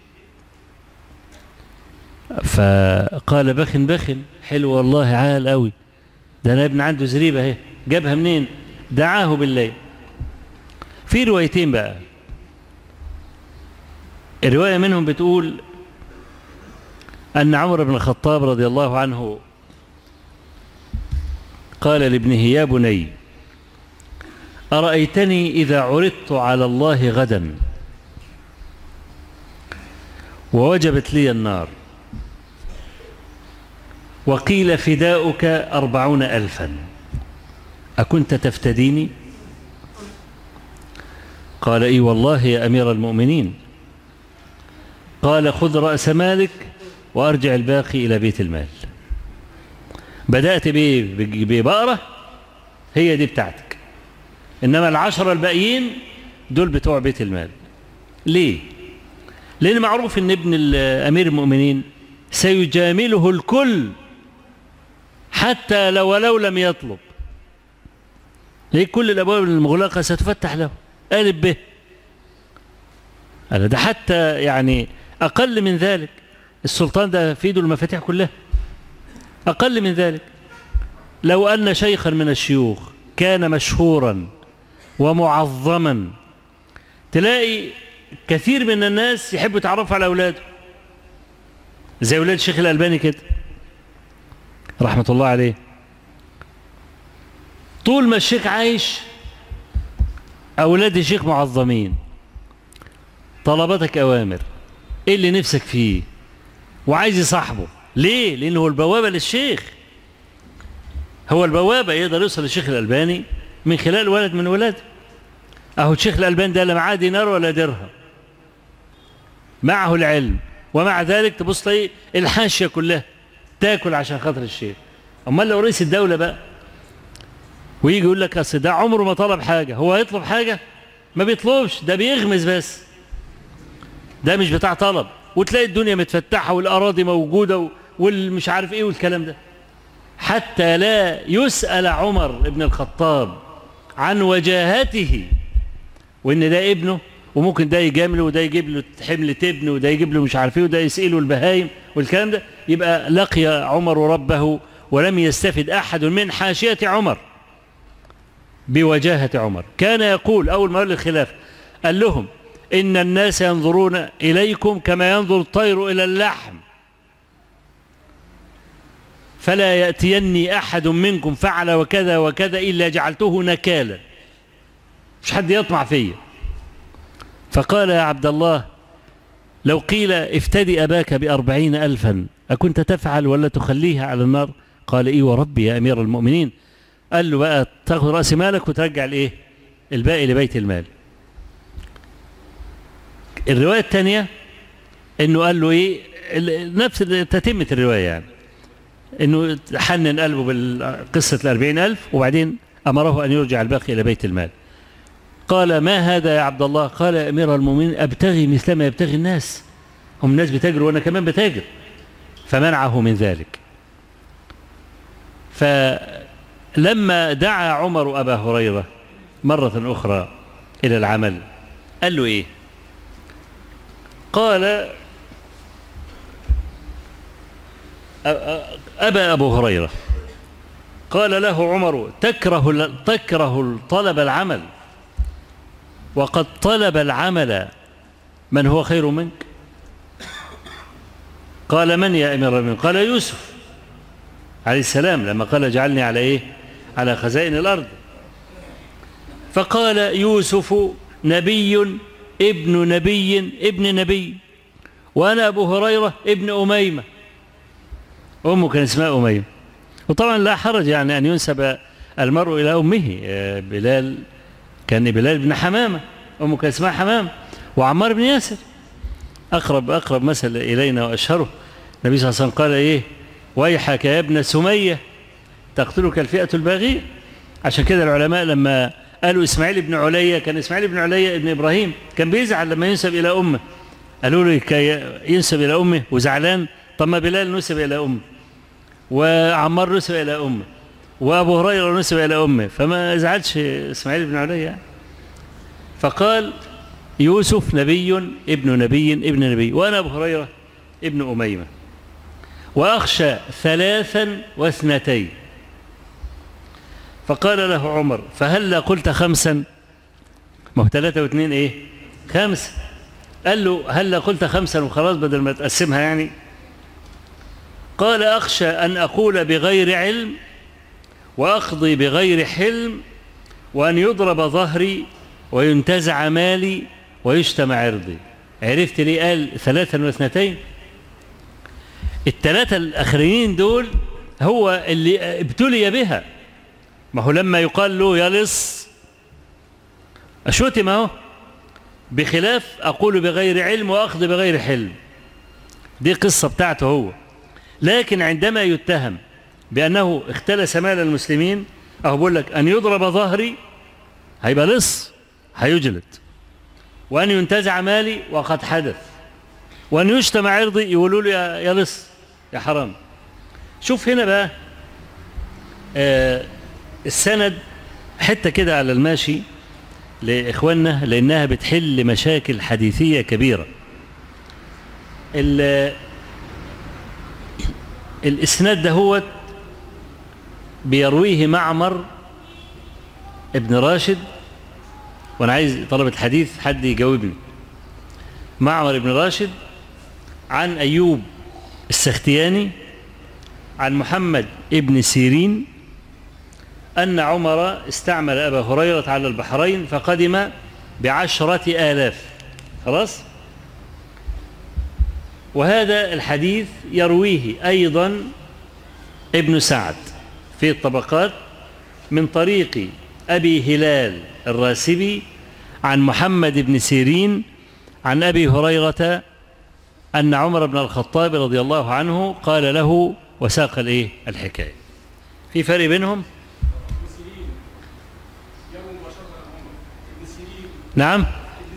فقال بخن بخن، حلو والله عال قوي، ده انا ابن عنده زريبه اهي، جابها منين؟ دعاه بالليل. في روايتين بقى، الروايه منهم بتقول ان عمر بن الخطاب رضي الله عنه قال لابنه يا بني أرأيتني إذا عرضت على الله غدا ووجبت لي النار وقيل فداؤك أربعون ألفا أكنت تفتديني؟ قال إي والله يا أمير المؤمنين. قال خذ رأس مالك وأرجع الباقي إلى بيت المال. بدأت ببقرة هي دي بتاعتك، إنما العشرة الباقيين دول بتوع بيت المال. ليه؟ لأن معروف إن ابن أمير المؤمنين سيجامله الكل حتى لو ولو لم يطلب. ليه؟ كل الأبواب المغلقة ستفتح له ألف به. ده حتى يعني أقل من ذلك، السلطان ده في ايده المفاتيح كلها. أقل من ذلك، لو أن شيخا من الشيوخ كان مشهورا ومعظما تلاقي كثير من الناس يحبوا يتعرفوا على أولاده، زي أولاد الشيخ الألباني كده رحمة الله عليه. طول ما الشيخ عايش أولاد الشيخ معظمين، طلباتك أوامر، إيه اللي نفسك فيه، وعايز يصاحبه. ليه؟ لأنه هو البوابة للشيخ، هو البوابة يقدر يوصل للشيخ الألباني من خلال ولد من ولاده. أهو الشيخ الألباني ده لا معاه دينار ولا درهم، معه العلم، ومع ذلك تبص تلاقي الحاشية كلها تاكل عشان خاطر الشيخ. امال لو رئيس الدولة بقى ويجي يقول لك اصل ده عمره ما طلب حاجة، هو هيطلب حاجة؟ ما بيطلبش، ده بيغمز بس، ده مش بتاع طلب. وتلاقي الدنيا متفتحة والأراضي موجودة والمش عارف ايه والكلام ده، حتى لا يسأل عمر بن الخطاب عن وجاهته وان ده ابنه، وممكن ده يجامله وده يجيب له حمل تبن وده يجيب له مش عارف ايه وده يسأله البهايم والكلام ده، يبقى لقي عمر ربه ولم يستفد أحد من حاشية عمر بوجاهة عمر. كان يقول أول ما قال الخلافة قال لهم إن الناس ينظرون إليكم كما ينظر الطير إلى اللحم، فلا يأتيني أحد منكم فعل وكذا وكذا إلا جعلته نكالا، مش حد يطمع فيه. فقال يا عبد الله لو قيل افتدي أباك بأربعين ألفا أكنت تفعل ولا تخليها على النار؟ قال إيه وربي يا أمير المؤمنين. قال له بقى تاخذ رأس مالك وترجع الإيه الباقي لبيت المال. الرواية الثانية إنه قال له إيه نفس تتمة الرواية، يعني إنه حنن قلبه بالقصة الأربعين ألف وبعدين أمره أن يرجع الباقي إلى بيت المال. قال ما هذا يا عبد الله؟ قال يا أمير المؤمنين أبتغي مثل ما يبتغي الناس، هم الناس بتاجر وأنا كمان بتاجر، فمنعه من ذلك. فلما دعا عمر أبا هريرة مرة أخرى إلى العمل قال له إيه؟ قال أبا أبو هريرة، قال له عمر تكره تكره طلب العمل وقد طلب العمل من هو خير منك؟ قال من يا أمير المؤمنين؟ قال يوسف عليه السلام لما قال اجعلني على إيه على خزائن الأرض. فقال يوسف نبي ابن نبي ابن نبي، وأنا أبو هريرة ابن أميمة، أمه كان اسمها أميمة. وطبعا لا حرج يعني أن ينسب المرء إلى أمه. بلال كان بلال بن حمامة، أمه كان اسمها حمامة. وعمار بن ياسر أقرب أقرب مثل إلينا وأشهره، النبي صلى الله عليه وسلم قال إيه ويحك يا ابن سمية تقتلك الفئة الباغية. عشان كده العلماء لما قالوا إسماعيل بن عليا، كان إسماعيل بن عليا ابن إبراهيم كان بيزعل لما ينسب إلى أمه، قالوا له ينسب إلى أمه وزعلان، طب ما بلال نسب إلى أمه وعمار نسب إلى أمه وأبو هريرة نسب إلى أمه، فما زعلش إسماعيل بن عليا. فقال يوسف نبي ابن نبي ابن نبي، وأنا أبو هريرة ابن أميمة، وأخشى ثلاثا واثنتين. فقال له عمر فهل قلت خمسا؟ ما هو ثلاثة واثنين إيه خمسة. قال له هل قلت خمسا وخلاص بدل ما تقسمها يعني؟ قال أخشى أن أقول بغير علم وأقضي بغير حلم وأن يضرب ظهري وينتزع مالي ويشتم عرضي. عرفت ليه قال ثلاثا واثنتين؟ الثلاثة الأخرين دول هو اللي ابتلي بها. ما هو لما يقال له يا لص أشوتم اهو، بخلاف أقول بغير علم وأخذ بغير حلم، دي قصة بتاعته هو. لكن عندما يتهم بأنه اختلس مال المسلمين، أهو بقول لك أن يضرب ظهري هيبقى لص هيجلد، وأن ينتزع مالي وقد حدث، وأن يشتم عرضي يقولوا له يا لص يا حرام. شوف هنا بقى آه السند حتى كده على الماشي لإخواننا، لأنها بتحل مشاكل حديثية كبيرة. الإسناد ده هو بيرويه معمر ابن راشد، وأنا عايز طلبة الحديث حد يجاوبني. معمر ابن راشد عن أيوب السختياني عن محمد ابن سيرين أن عمر استعمل أبا هريرة على البحرين فقدم بعشرة آلاف. خلاص. وهذا الحديث يرويه أيضا ابن سعد في الطبقات من طريق أبي هلال الراسبي عن محمد بن سيرين عن أبي هريرة أن عمر بن الخطاب رضي الله عنه قال له وساق الإيه الحكاية. في فرق بينهم؟ نعم،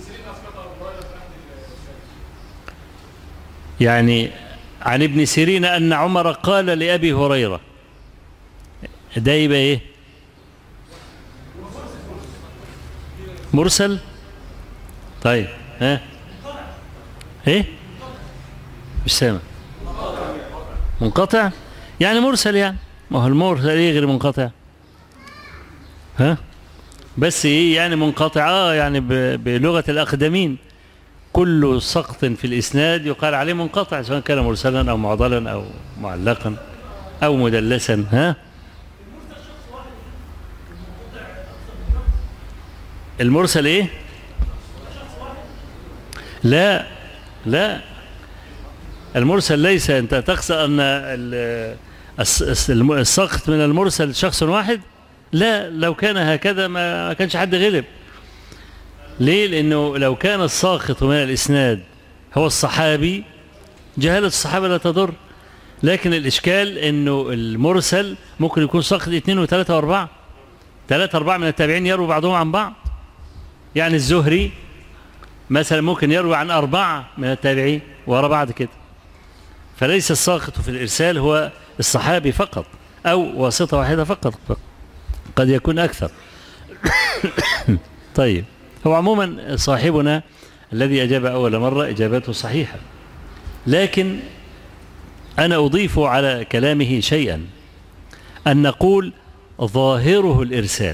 يعني عن ابن سيرين أن عمر قال لأبي هريرة، ده يبقى إيه؟ مرسل. طيب ها ايه مش سامع. منقطع يعني مرسل، يعني ما هو المرسل ايه غير منقطع؟ ها بس ايه يعني منقطع؟ اه يعني بلغة الأقدمين كل سقط في الإسناد يقال عليه منقطع، سواء كان مرسلا أو معضلا أو معلقا أو مدلسا. ها المرسل ايه؟ لا لا، المرسل ليس، انت تقصد ان السقط من المرسل شخص واحد؟ لا، لو كان هكذا ما كانش حد غلب. ليه؟ لانه لو كان الساقط من الاسناد هو الصحابي جهالة الصحابة لا تضر، لكن الاشكال انه المرسل ممكن يكون ساقط اثنين وثلاثة واربعة، ثلاثة اربعة من التابعين يروي بعضهم عن بعض. يعني الزهري مثلا ممكن يروي عن أربعة من التابعين ورا بعض كده. فليس الساقط في الإرسال هو الصحابي فقط أو واسطة واحدة فقط، قد يكون أكثر. طيب، هو عموما صاحبنا الذي أجاب أول مرة إجابته صحيحة، لكن أنا أضيف على كلامه شيئا، أن نقول ظاهره الإرسال.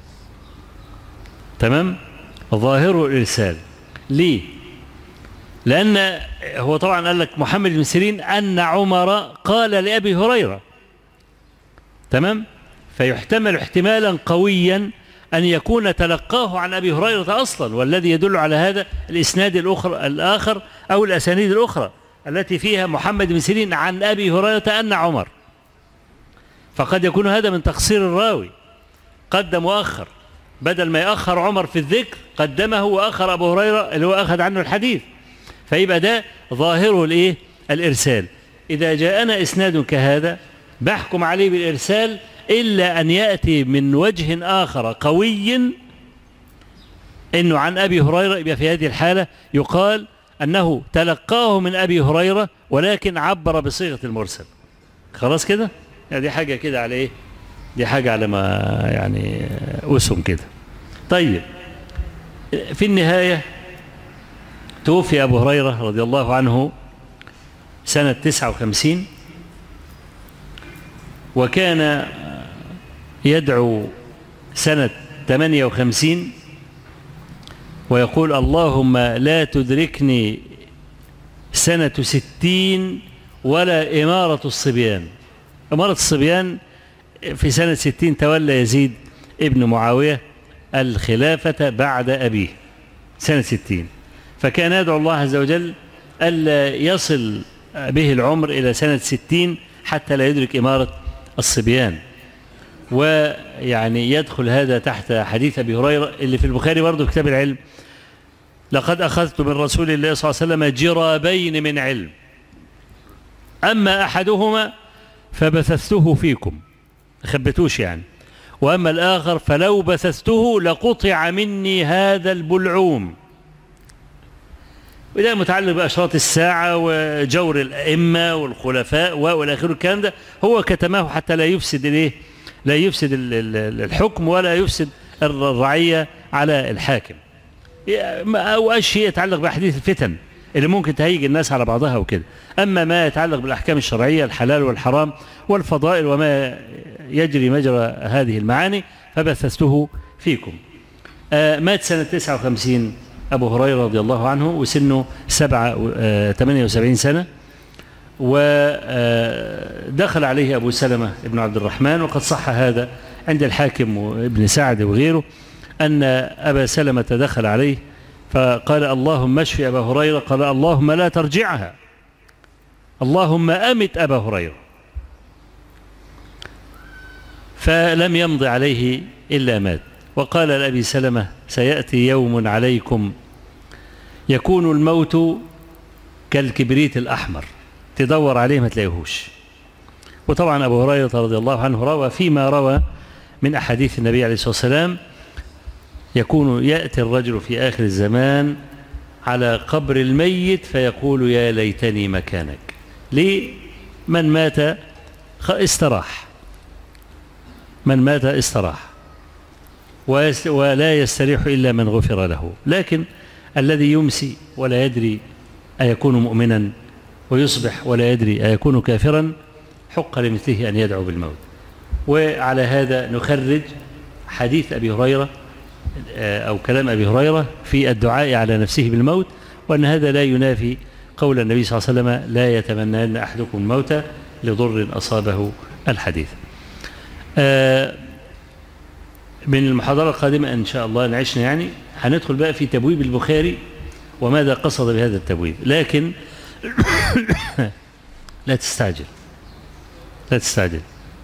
تمام؟ ظاهره الإرسال. ليه؟ لأن هو طبعا قال لك محمد بن سيرين أن عمر قال لأبي هريرة. تمام؟ فيحتمل احتمالا قويا أن يكون تلقاه عن أبي هريرة أصلا، والذي يدل على هذا الإسناد الأخر الآخر أو الأسانيد الأخرى التي فيها محمد بن سيرين عن أبي هريرة أن عمر. فقد يكون هذا من تقصير الراوي، قدم وأخر، بدل ما يأخر عمر في الذكر قدمه وأخر أبو هريرة اللي هو أخذ عنه الحديث، فيبقى ده ظاهره الإيه؟ الإرسال. إذا جاءنا إسناد كهذا بحكم عليه بالإرسال إلا أن يأتي من وجه آخر قوي إنه عن أبي هريرة، يبقى في هذه الحالة يقال أنه تلقاه من أبي هريرة ولكن عبر بصيغة المرسل. خلاص كده؟ يعني دي حاجة كده على إيه؟ دي حاجة على ما يعني أسهم كده. طيب، في النهاية توفي أبو هريرة رضي الله عنه سنة تسعة وخمسين، وكان يدعو سنة ثمانية وخمسين ويقول اللهم لا تدركني سنة ستين ولا إمارة الصبيان. إمارة الصبيان في سنة ستين تولى يزيد ابن معاوية الخلافة بعد أبيه سنة ستين، فكان يدعو الله عز وجل ألا يصل به العمر إلى سنة ستين حتى لا يدرك إمارة الصبيان. ويعني يدخل هذا تحت حديث أبي هريرة اللي في البخاري برضه كتاب العلم: لقد أخذت من رسول الله صلى الله عليه وسلم جرابين من علم، أما أحدهما فبثثته فيكم، خبتوش يعني، وأما الآخر فلو بثثته لقطع مني هذا البلعوم. وده متعلق بأشراط الساعة وجور الأئمة والخلفاء والآخر. الكلام ده هو كتماه حتى لا يفسد الايه؟ لا يفسد الحكم ولا يفسد الرعية على الحاكم، أو أشياء يتعلق بأحاديث الفتن اللي ممكن تهيج الناس على بعضها وكده. أما ما يتعلق بالأحكام الشرعية، الحلال والحرام والفضائل وما يجري مجرى هذه المعاني، فبثثته فيكم. آه مات سنة تسعة وخمسين أبو هريرة رضي الله عنه وسنه سبعة آه ثمانية وسبعين سنة، ودخل عليه أبو سلمة ابن عبد الرحمن، وقد صح هذا عند الحاكم وابن سعد وغيره أن أبا سلمة دخل عليه فقال اللهم اشف أبا هريرة، قال اللهم لا ترجعها، اللهم أمت أبا هريرة. فلم يمضي عليه إلا مات. وقال لأبي سلمة سيأتي يوم عليكم يكون الموت كالكبريت الأحمر، تدور عليه ما تلاقيهوش. وطبعا أبو هريرة رضي الله عنه روى فيما روى من أحاديث النبي عليه الصلاة والسلام يكون يأتي الرجل في آخر الزمان على قبر الميت فيقول يا ليتني مكانك. ليه؟ من مات استراح، من مات استراح، ولا يستريح إلا من غفر له. لكن الذي يمسي ولا يدري أيكون مؤمنا ويصبح ولا يدري أيكون كافرا حق لمثله أن يدعو بالموت. وعلى هذا نخرج حديث أبي هريرة أو كلام أبي هريرة في الدعاء على نفسه بالموت، وأن هذا لا ينافي قول النبي صلى الله عليه وسلم لا يتمنى أحدكم الموت لضر أصابه الحديث. من المحاضرة القادمة إن شاء الله نعيشنا يعني هندخل بقى في تبويب البخاري وماذا قصد بهذا التبويب. لكن لا تستعجل لا تستعجل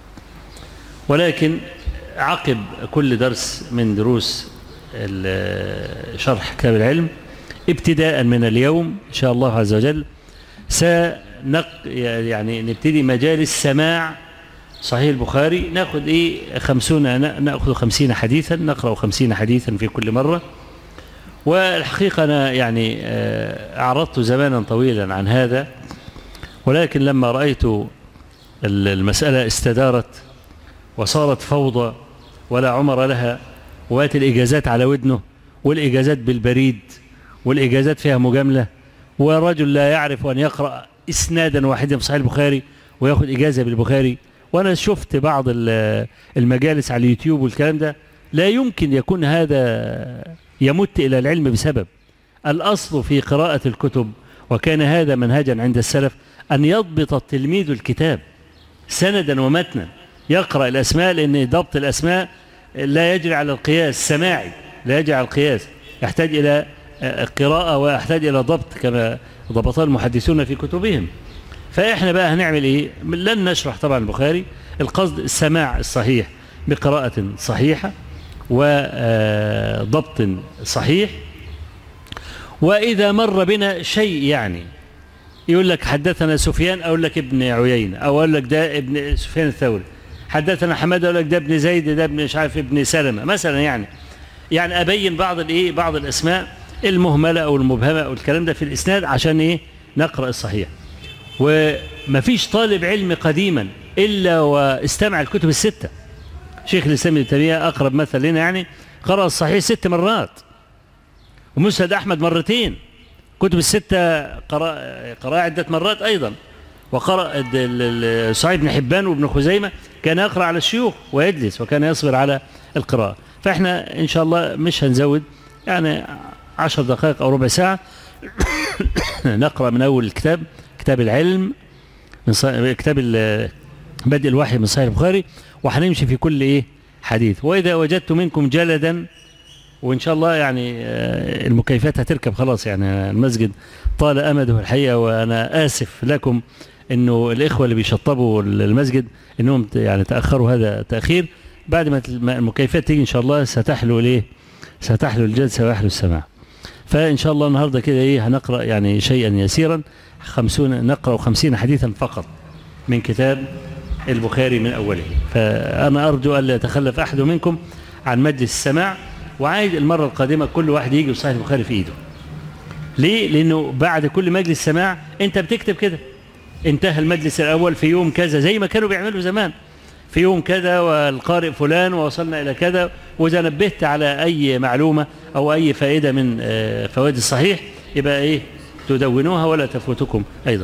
ولكن عقب كل درس من دروس شرح كتاب العلم ابتداء من اليوم إن شاء الله عز وجل سنق يعني نبتدي مجالس سماع صحيح البخاري. ناخذ ايه خمسون ناخذ خمسين حديثا، نقرأ خمسين حديثا في كل مرة. والحقيقة أنا يعني أعرضت زمانا طويلا عن هذا، ولكن لما رأيت المسألة استدارت وصارت فوضى ولا عمر لها، وات الإجازات على ودنه والإجازات بالبريد والإجازات فيها مجاملة، ورجل لا يعرف أن يقرأ إسنادا واحدا في صحيح البخاري ويأخذ إجازة بالبخاري. وأنا شفت بعض المجالس على اليوتيوب والكلام ده، لا يمكن يكون هذا يمت إلى العلم بسبب. الأصل في قراءة الكتب، وكان هذا منهجا عند السلف، أن يضبط التلميذ الكتاب سندا ومتنا، يقرأ الأسماء، لأن ضبط الأسماء لا يجري على القياس سماعي، لا يجري على القياس، يحتاج إلى قراءة ويحتاج إلى ضبط كما ضبطها المحدثون في كتبهم. فإحنا بقى هنعمل إيه؟ لن نشرح طبعا البخاري، القصد السماع الصحيح بقراءة صحيحة وضبط صحيح. وإذا مر بنا شيء يعني يقول لك حدثنا سفيان، أقول لك ابن عيينة، أو أقول لك ده ابن سفيان الثوري، حدثنا حماد، أقول لك ده ابن زيد، ده ابن مش عارف ابن سلمة مثلا. يعني يعني أبين بعض الإيه بعض الأسماء المهملة أو المبهمة أو الكلام ده في الإسناد عشان إيه نقرأ الصحيح. ومفيش طالب علم قديما إلا واستمع الكتب الستة. شيخ الإسلام ابن تيمية أقرب مثل لنا يعني قرأ الصحيح ست مرات، ومسند أحمد مرتين، كتب الستة قرأ قرأ عدة مرات أيضا. وقرأ صحيح ابن حبان وابن خزيمة، كان يقرأ على الشيوخ ويجلس وكان يصبر على القراءة. فإحنا إن شاء الله مش هنزود يعني عشر دقائق أو ربع ساعة نقرأ من أول الكتاب، كتاب العلم، من كتاب بدء الوحي من صحيح البخاري، وهنمشي في كل إيه حديث. وإذا وجدت منكم جلدا، وإن شاء الله يعني المكيفات هتركب خلاص، يعني المسجد طال أمده الحقيقة، وأنا آسف لكم إنه الإخوة اللي بيشطبوا المسجد إنهم يعني تأخروا هذا تأخير. بعد ما المكيفات تيجي إن شاء الله ستحلو ليه ستحلو الجلسة ويحلو السماع. فإن شاء الله النهاردة كده إيه هنقرأ يعني شيئا يسيرا، خمسون نقرأ خمسين حديثا فقط من كتاب البخاري من أوله. فأنا أرجو ألا يتخلف أحد منكم عن مجلس السماع، وعايز المرة القادمة كل واحد يجي بصحيح البخاري في إيده. ليه؟ لأنه بعد كل مجلس سماع أنت بتكتب كده انتهى المجلس الأول في يوم كذا، زي ما كانوا بيعملوا زمان، في يوم كذا والقارئ فلان ووصلنا إلى كذا. وإذا نبهت على أي معلومة أو أي فائدة من فوائد الصحيح يبقى إيه تدونوها ولا تفوتكم أيضا.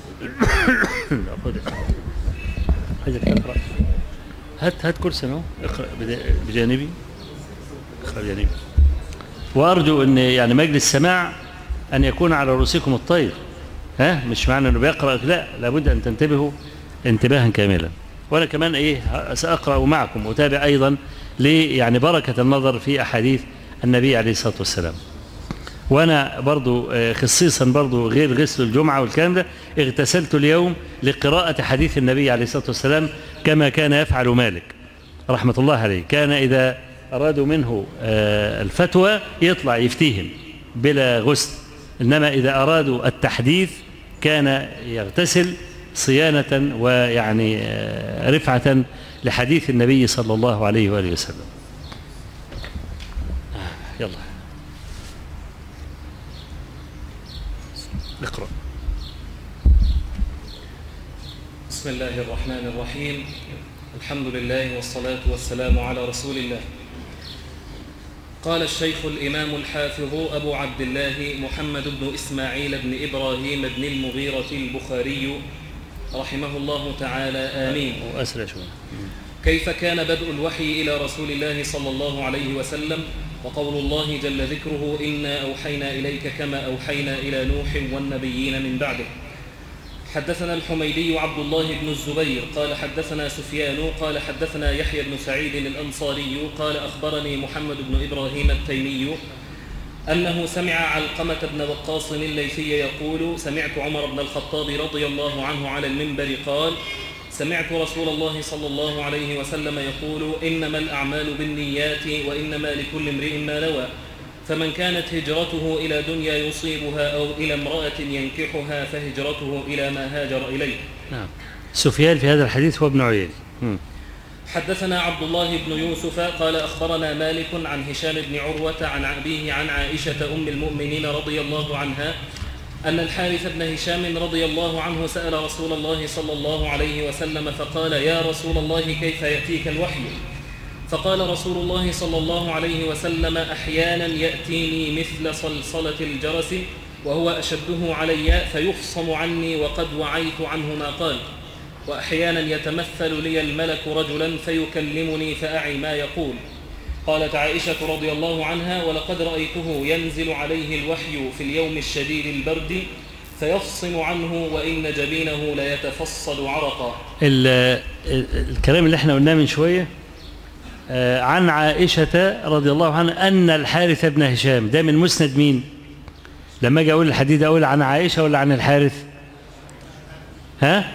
هات هات كرسي اهو، اقرأ بجانبي، اقرأ بجانبي. وأرجو أن يعني مجلس سماع أن يكون على رؤوسكم الطير، ها مش معنى أنه بيقرأ، لا، لابد أن تنتبهوا انتباها كاملا. وأنا كمان إيه سأقرأ معكم وأتابع أيضا لي يعني بركة النظر في أحاديث النبي عليه الصلاة والسلام. وأنا برضو خصيصا برضو غير غسل الجمعة والكلام ده، اغتسلت اليوم لقراءة حديث النبي عليه الصلاة والسلام كما كان يفعل مالك رحمة الله عليه. كان إذا أرادوا منه الفتوى يطلع يفتيهم بلا غسل، إنما إذا أرادوا التحديث كان يغتسل صيانة ويعني رفعة لحديث النبي صلى الله عليه وآله وسلم. يلا اقرأ. بسم الله الرحمن الرحيم. الحمد لله والصلاة والسلام على رسول الله. قال الشيخ الإمام الحافظ أبو عبد الله محمد بن إسماعيل بن إبراهيم بن المغيرة البخاري رحمه الله تعالى آمين. وأسرع شوي. كيف كان بدء الوحي إلى رسول الله صلى الله عليه وسلم؟ وقول الله جل ذكره إنا أوحينا إليك كما أوحينا إلى نوح والنبيين من بعده. حدثنا الحميدي عبد الله بن الزبير قال حدثنا سفيان قال حدثنا يحيى بن سعيد الأنصاري قال أخبرني محمد بن إبراهيم التيمي أنه سمع علقمة بن وقاص الليثي يقول سمعت عمر بن الخطاب رضي الله عنه على المنبر قال سمعت رسول الله صلى الله عليه وسلم يقول إنما الأعمال بالنيات وإنما لكل امرئ ما نوى فمن كانت هجرته إلى دنيا يصيبها أو إلى امرأة ينكحها فهجرته إلى ما هاجر إليه. نعم. سفيان في هذا الحديث هو ابن عيينة. حدثنا عبد الله بن يوسف قال أخبرنا مالك عن هشام بن عروة عن أبيه عن عائشة أم المؤمنين رضي الله عنها أن الحارث بن هشام رضي الله عنه سأل رسول الله صلى الله عليه وسلم فقال يا رسول الله كيف يأتيك الوحي؟ فقال رسول الله صلى الله عليه وسلم أحيانا يأتيني مثل صلصلة الجرس وهو أشده علي فيفصم عني وقد وعيت عنه ما قال وأحيانا يتمثل لي الملك رجلا فيكلمني فأعي ما يقول. قالت عائشة رضي الله عنها ولقد رأيته ينزل عليه الوحي في اليوم الشديد البرد فيفصم عنه وإن جبينه ليتفصل عرقا. الكلام اللي احنا قلناه من شوية عن عائشة رضي الله عنها أن الحارث بن هشام ده من مسند مين؟ لما أجي أقول الحديث أقول عن عائشة ولا عن الحارث؟ ها؟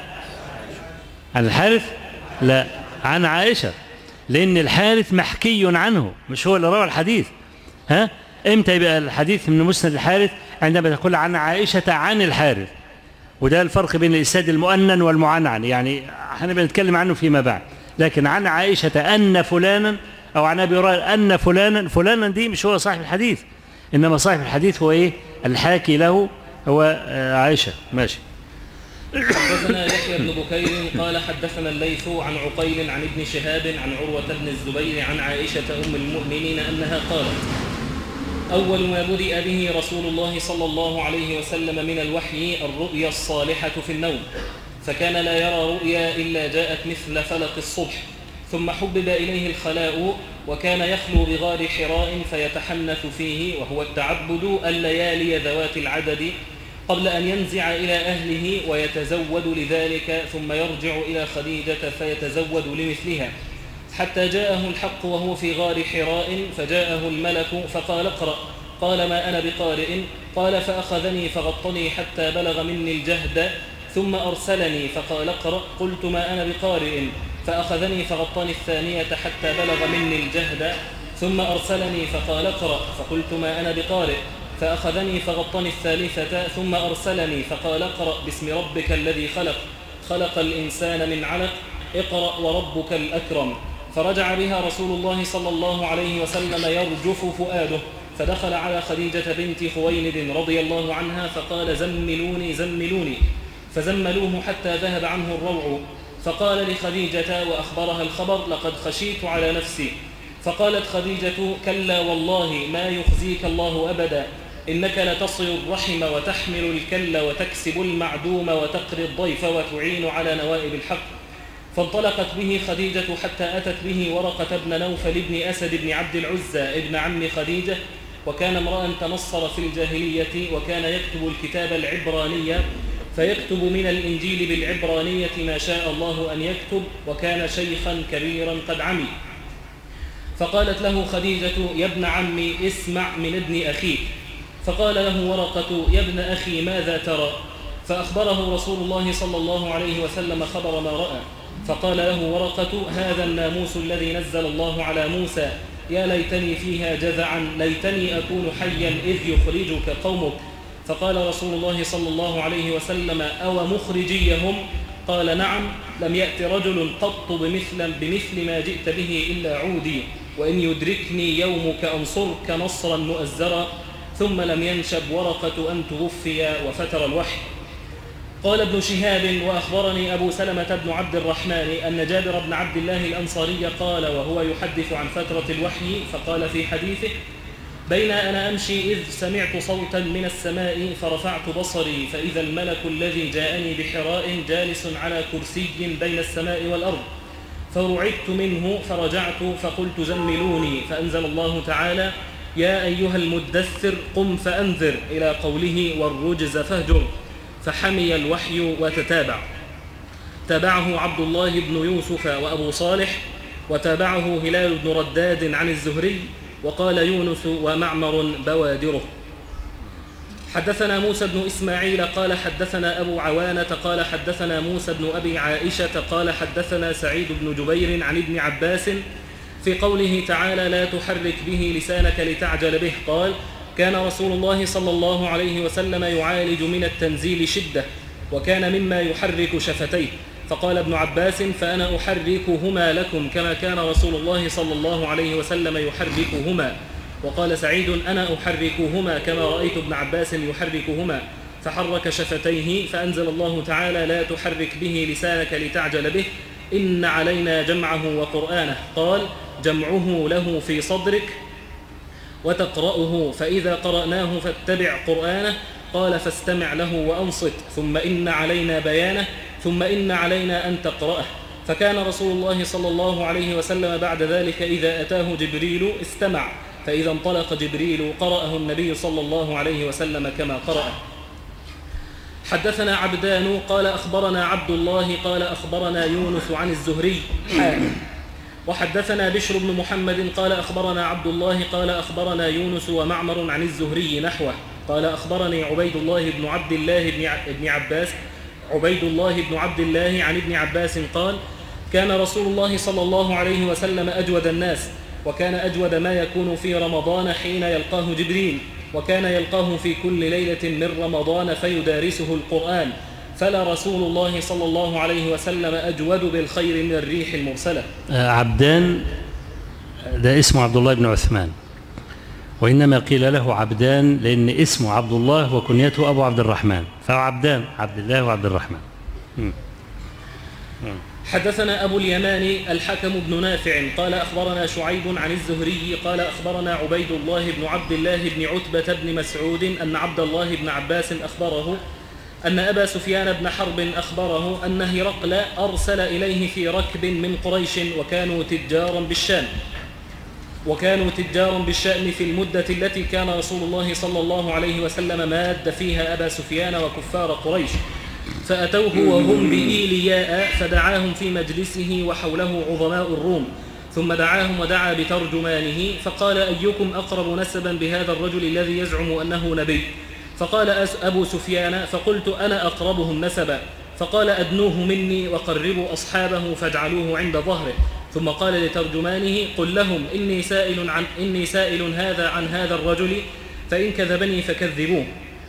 عن الحارث؟ لا، عن عائشة، لأن الحارث محكي عنه مش هو اللي روى الحديث. ها؟ إمتى يبقى الحديث من مسند الحارث؟ عندما تقول عن عائشة عن الحارث، وده الفرق بين الإسناد المؤنن والمعنعن، يعني هنبقى نتكلم عنه فيما بعد. لكن عن عائشة أن فلانا أو عن أبي هريرة أن فلانا، فلانا دي مش هو صاحب الحديث، إنما صاحب الحديث هو إيه؟ الحاكي له هو عائشة. ماشي. حدثنا يحيى بن بكير قال حدثنا الليث عن عقيل عن ابن شهاب عن عروة بن الزبير عن عائشة أم المؤمنين أنها قالت أول ما بدأ به رسول الله صلى الله عليه وسلم من الوحي الرؤيا الصالحة في النوم، فكان لا يرى رؤيا إلا جاءت مثل فلق الصبح، ثم حبب إليه الخلاء وكان يخلو بغار حراء فيتحنث فيه وهو التعبد الليالي ذوات العدد قبل أن ينزع إلى أهله ويتزود لذلك ثم يرجع إلى خديجة فيتزود لمثلها حتى جاءه الحق وهو في غار حراء فجاءه الملك فقال اقرأ، قال ما أنا بقارئ، قال فأخذني فغطني حتى بلغ مني الجهد ثم أرسلني فقال اقرأ، قلت ما أنا بقارئ، فأخذني فغطني الثانية حتى بلغ مني الجهد ثم أرسلني فقال اقرأ، فقلت ما أنا بقارئ، فأخذني فغطني الثالثة ثم أرسلني فقال اقرأ باسم ربك الذي خلق خلق الإنسان من علق اقرأ وربك الأكرم. فرجع بها رسول الله صلى الله عليه وسلم يرجف فؤاده، فدخل على خديجة بنت خويلد رضي الله عنها فقال زملوني زملوني، فزملوه حتى ذهب عنه الروع، فقال لخديجة وأخبرها الخبر لقد خشيت على نفسي، فقالت خديجة كلا والله ما يخزيك الله أبدا، إنك لتصل الرحم وتحمل الكل وتكسب المعدوم وتقري الضيف وتعين على نوائب الحق. فانطلقت به خديجة حتى أتت به ورقة بن نوفل بن أسد بن عبد العزى ابن عم خديجة، وكان امرأ تنصر في الجاهلية وكان يكتب الكتاب العبرانية، فيكتب من الإنجيل بالعبرانية ما شاء الله أن يكتب، وكان شيخا كبيرا قد عمي. فقالت له خديجة يا ابن عمي اسمع من ابن أخيك، فقال له ورقة يا ابن أخي ماذا ترى؟ فأخبره رسول الله صلى الله عليه وسلم خبر ما رأى، فقال له ورقة هذا الناموس الذي نزل الله على موسى، يا ليتني فيها جذعا، ليتني أكون حيا إذ يخرجك قومك. فقال رسول الله صلى الله عليه وسلم: أو مخرجيهم؟ قال: نعم. لم يأت رجل قط بمثل, بمثل ما جئت به إلا عودي، وإن يدركني يومك أنصرك نصرا مؤزرا. ثم لم ينشب ورقة أن توفي وفتر الوحي. قال ابن شهاب: وأخبرني أبو سلمة بن عبد الرحمن أن جابر بن عبد الله الأنصاري قال وهو يحدث عن فترة الوحي، فقال في حديثه: بين أنا أمشي إذ سمعت صوتا من السماء فرفعت بصري فإذا الملك الذي جاءني بحراء جالس على كرسي بين السماء والأرض، فرعبت منه فرجعت فقلت: زملوني. فأنزل الله تعالى: يا أيها المدثر قم فأنذر، إلى قوله: والرجز فاهجر. فحمي الوحي وتتابع. تابعه عبد الله بن يوسف وأبو صالح، وتابعه هلال بن رداد عن الزهري، وقال يونس ومعمر بوادره. حدثنا موسى بن إسماعيل قال حدثنا أبو عوانة قال حدثنا موسى بن أبي عائشة قال حدثنا سعيد بن جبير عن ابن عباس في قوله تعالى: لا تحرك به لسانك لتعجل به. قال: كان رسول الله صلى الله عليه وسلم يعالج من التنزيل شدة، وكان مما يحرك شفتيه. فقال ابن عباس: فأنا أحركهما لكم كما كان رسول الله صلى الله عليه وسلم يحركهما. وقال سعيد: أنا أحركهما كما رأيت ابن عباس يحركهما. فحرك شفتيه، فأنزل الله تعالى: لا تحرك به لسانك لتعجل به إن علينا جمعه وقرآنه. قال: جمعه له في صدرك وتقرأه، فإذا قرأناه فاتبع قرآنه. قال: فاستمع له وأنصت، ثم إن علينا بيانه، ثم إن علينا أن تقرأه. فكان رسول الله صلى الله عليه وسلم بعد ذلك إذا أتاه جبريل استمع، فإذا انطلق جبريل قرأه النبي صلى الله عليه وسلم كما قرأه. حدثنا عبدان قال أخبرنا عبد الله قال أخبرنا يونس عن الزهري حال. وحدثنا بشر بن محمد قال أخبرنا عبد الله قال أخبرنا يونس ومعمر عن الزهري نحوه. قال أخبرني عبيد الله بن عبد الله بن عباس عبيد الله بن عبد الله عن ابن عباس قال: كان رسول الله صلى الله عليه وسلم أجود الناس، وكان أجود ما يكون في رمضان حين يلقاه جبريل، وكان يلقاه في كل ليلة من رمضان فيدارسه القرآن، فلا رسول الله صلى الله عليه وسلم أجود بالخير من الريح المرسلة. عبدان ده اسمه عبد الله بن عثمان، وإنما قيل له عبدان لأن اسمه عبد الله وكنيته أبو عبد الرحمن، فهو عبدان عبد الله وعبد الرحمن. م. م. حدثنا أبو اليماني الحكم بن نافع قال أخبرنا شعيب عن الزهري قال أخبرنا عبيد الله بن عبد الله بن عتبة بن مسعود أن عبد الله بن عباس أخبره أن أبا سفيان بن حرب أخبره أن هرقل أرسل إليه في ركب من قريش، وكانوا تجارا بالشام وكانوا تجارا بالشأم في المدة التي كان رسول الله صلى الله عليه وسلم ماد فيها أبا سفيان وكفار قريش، فأتوه وهم بإيلياء فدعاهم في مجلسه وحوله عظماء الروم، ثم دعاهم ودعا بترجمانه، فقال: أيكم أقرب نسبا بهذا الرجل الذي يزعم أنه نبي؟ فقال أبو سفيان: فقلت: أنا أقربهم نسبا. فقال: أدنوه مني وقربوا أصحابه فاجعلوه عند ظهره. ثم قال لترجمانه: قل لهم إني سائل, عن إني سائل هذا عن هذا الرجل، فإن كذبني فكذبوه،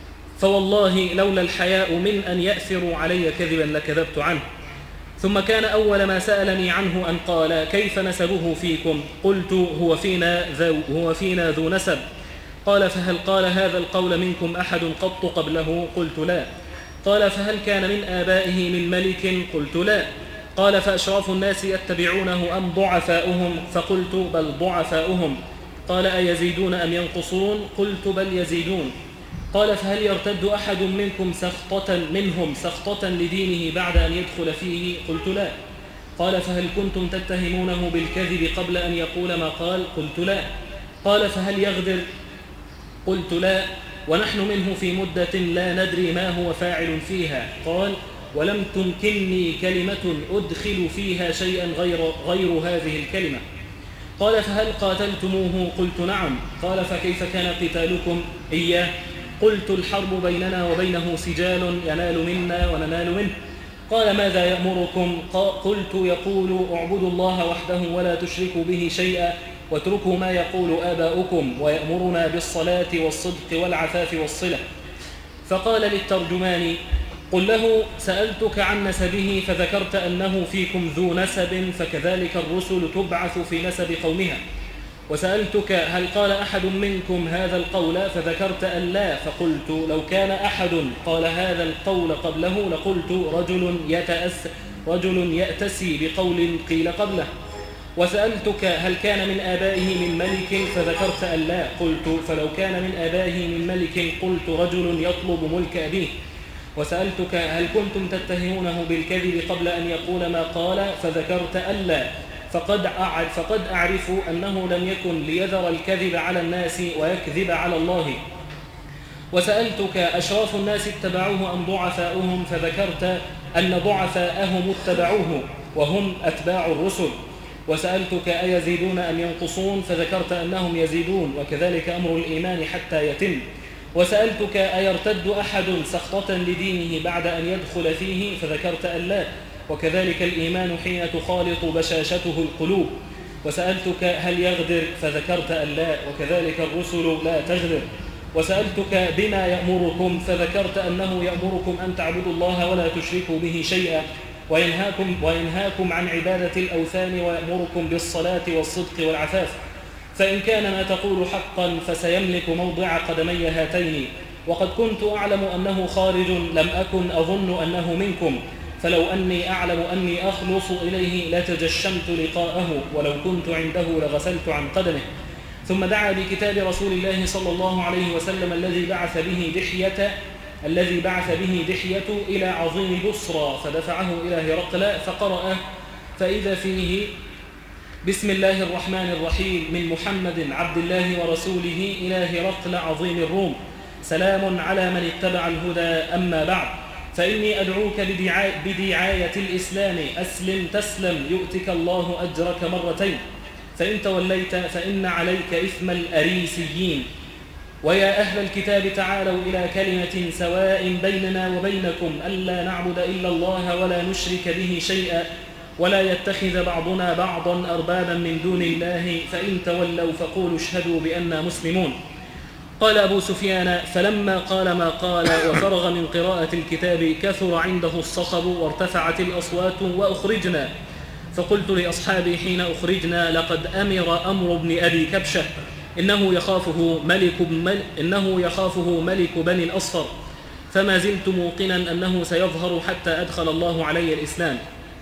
فوالله لولا الحياء من أن يأثروا علي كذبا لكذبت عنه. ثم كان أول ما سألني عنه أن قال: كيف نسبه فيكم؟ قلت: هو فينا ذو, هو فينا ذو نسب. قال: فهل قال هذا القول منكم أحد قط قبله؟ قلت: لا. قال: فهل كان من آبائه من ملك؟ قلت: لا. قال: فأشراف الناس يتبعونه أم ضعفاؤهم؟ فقلت: بل ضعفاؤهم. قال: أيزيدون أم ينقصون؟ قلت: بل يزيدون. قال: فهل يرتد أحد منكم سخطة منهم سخطة لدينه بعد أن يدخل فيه؟ قلت: لا. قال: فهل كنتم تتهمونه بالكذب قبل أن يقول ما قال؟ قلت: لا. قال: فهل يغدر؟ قلت: لا. ونحن منه في مدة لا ندري ما هو فاعل فيها. قال: ولم تمكنني كلمة أدخل فيها شيئا غير, غير هذه الكلمة. قال: فهل قاتلتموه؟ قلت: نعم. قال: فكيف كان قتالكم إياه؟ قلت: الحرب بيننا وبينه سجال ينال منا وننال منه. قال: ماذا يأمركم؟ قلت: يقول: اعبدوا الله وحده ولا تشركوا به شيئا واتركوا ما يقول آباؤكم، ويأمرنا بالصلاة والصدق والعفاف والصلة. فقال للترجمان: قل له سألتك عن نسبه فذكرت أنه فيكم ذو نسب، فكذلك الرسل تبعث في نسب قومها. وسألتك هل قال أحد منكم هذا القول فذكرت أن لا، فقلت لو كان أحد قال هذا القول قبله لقلت رجل يتأس رجل يأتسي بقول قيل قبله. وسألتك هل كان من آبائه من ملك فذكرت أن لا، قلت فلو كان من آبائه من ملك قلت رجل يطلب ملك أبيه. وسألتك هل كنتم تتهمونه بالكذب قبل أن يقول ما قال فذكرت أن لا، فقد أعرف, فقد أعرف أنه لم يكن ليذر الكذب على الناس ويكذب على الله. وسألتك أشراف الناس اتبعوه أم ضعفاؤهم فذكرت أن ضعفاءهم اتبعوه وهم أتباع الرسل. وسألتك أيزيدون أم ينقصون فذكرت أنهم يزيدون، وكذلك أمر الإيمان حتى يتم. وسألتك أيرتد أحد سخطة لدينه بعد أن يدخل فيه فذكرت أن لا، وكذلك الإيمان حين تخالط بشاشته القلوب. وسألتك هل يغدر فذكرت أن لا، وكذلك الرسل لا تغدر. وسألتك بما يأمركم فذكرت أنه يأمركم أن تعبدوا الله ولا تشركوا به شيئا، وينهاكم, وينهاكم عن عبادة الأوثان، ويأمركم بالصلاة والصدق والعفاف. فإن كان ما تقول حقا فسيملك موضع قدمي هاتين، وقد كنت أعلم أنه خارج لم أكن أظن أنه منكم، فلو أني أعلم أني أخلص إليه لتجشمت لقاءه، ولو كنت عنده لغسلت عن قدمه. ثم دعا بكتاب رسول الله صلى الله عليه وسلم الذي بعث به دحية الذي بعث به دحية إلى عظيم بصرى، فدفعه إلى هرقل فقرأ، فإذا فيه: بسم الله الرحمن الرحيم، من محمد عبد الله ورسوله إلى هرقل عظيم الروم، سلام على من اتبع الهدى، أما بعد، فإني أدعوك بدعاية الإسلام، أسلم تسلم يؤتك الله أجرك مرتين، فإن توليت فإن عليك إثم الأريسيين. ويا أهل الكتاب تعالوا إلى كلمة سواء بيننا وبينكم ألا نعبد إلا الله ولا نشرك به شيئا، ولا يتخذ بعضنا بعضا أربابا من دون الله، فإن تولوا فقولوا اشهدوا بأننا مسلمون. قال أبو سفيان: فلما قال ما قال وفرغ من قراءة الكتاب كثر عنده الصخب وارتفعت الأصوات وأخرجنا. فقلت لأصحابي حين أخرجنا: لقد أمر أمر بن أبي كبشة إنه يخافه ملك, مل إنه يخافه ملك بني الأصفر، فما زلت موقنا أنه سيظهر حتى أدخل الله علي الإسلام.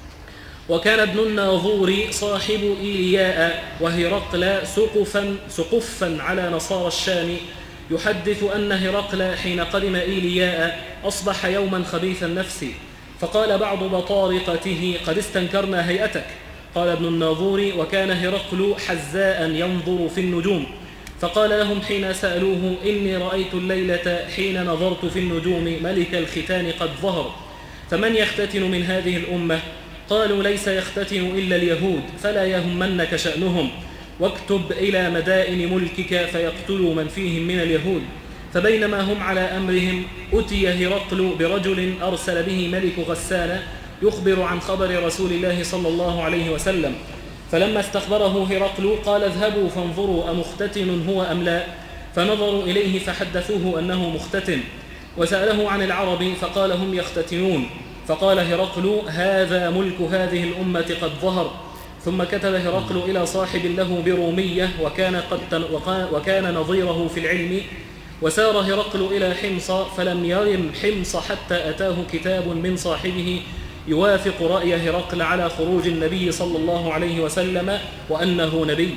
وكان ابن الناظور صاحب إيلياء وهرقل سقفا, سقفا على نصارى الشام، يحدث أن هرقل حين قدم إيلياء أصبح يوما خبيث النفس، فقال بعض بطارقته: قد استنكرنا هيئتك. قال ابن الناظور: وكان هرقل حزاء ينظر في النجوم، فقال لهم حين سألوه: إني رأيت الليلة حين نظرت في النجوم ملك الختان قد ظهر، فمن يختتن من هذه الأمة؟ قالوا: ليس يختتن إلا اليهود، فلا يهمنك شأنهم، واكتب إلى مدائن ملكك فيقتلوا من فيهم من اليهود. فبينما هم على أمرهم أتي هرقل برجل أرسل به ملك غسان يخبر عن خبر رسول الله صلى الله عليه وسلم، فلما استخبره هرقل قال: اذهبوا فانظروا أمختتن هو أم لا؟ فنظروا إليه فحدثوه أنه مختتن، وسأله عن العرب فقال: هم يختتنون. فقال هرقل: هذا ملك هذه الأمة قد ظهر. ثم كتب هرقل إلى صاحب له برومية وكان, قد وكان نظيره في العلم، وسار هرقل إلى حمص، فلم يرم حمص حتى أتاه كتاب من صاحبه يوافق رأي هرقل على خروج النبي صلى الله عليه وسلم وأنه نبي.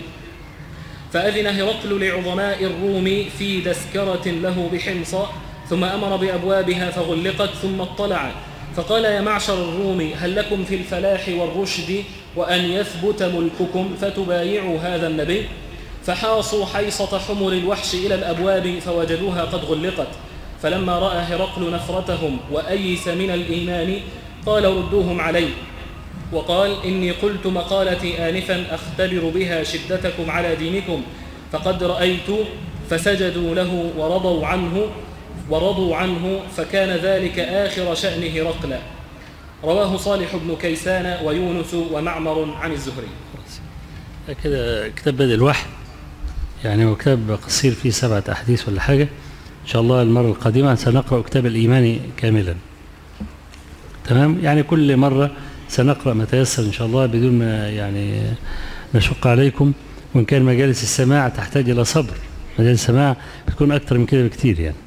فأذن هرقل لعظماء الروم في دسكرة له بحمص، ثم أمر بأبوابها فغلقت، ثم اطلع فقال: يا معشر الروم، هل لكم في الفلاح والرشد وأن يثبت ملككم فتبايعوا هذا النبي؟ فحاصوا حيصة حمر الوحش إلى الأبواب فوجدوها قد غلقت. فلما رأى هرقل نفرتهم وأيس من الإيمان قال: ردوهم علي. وقال: إني قلت مقالتي آنفا أختبر بها شدتكم على دينكم، فقد رأيت. فسجدوا له ورضوا عنه ورضوا عنه فكان ذلك آخر شأن هرقل. رواه صالح بن كيسان ويونس ومعمر عن الزهري. كده كتاب بدء الوحي، يعني هو كتاب قصير فيه سبعة أحاديث ولا حاجة، إن شاء الله المرة القادمة سنقرأ كتاب الإيمان كاملا. تمام؟ يعني كل مرة سنقرأ ما تيسر إن شاء الله بدون ما يعني نشق عليكم، وإن كان مجالس السماع تحتاج إلى صبر، مجالس السماع بتكون أكثر من كده بكتير يعني.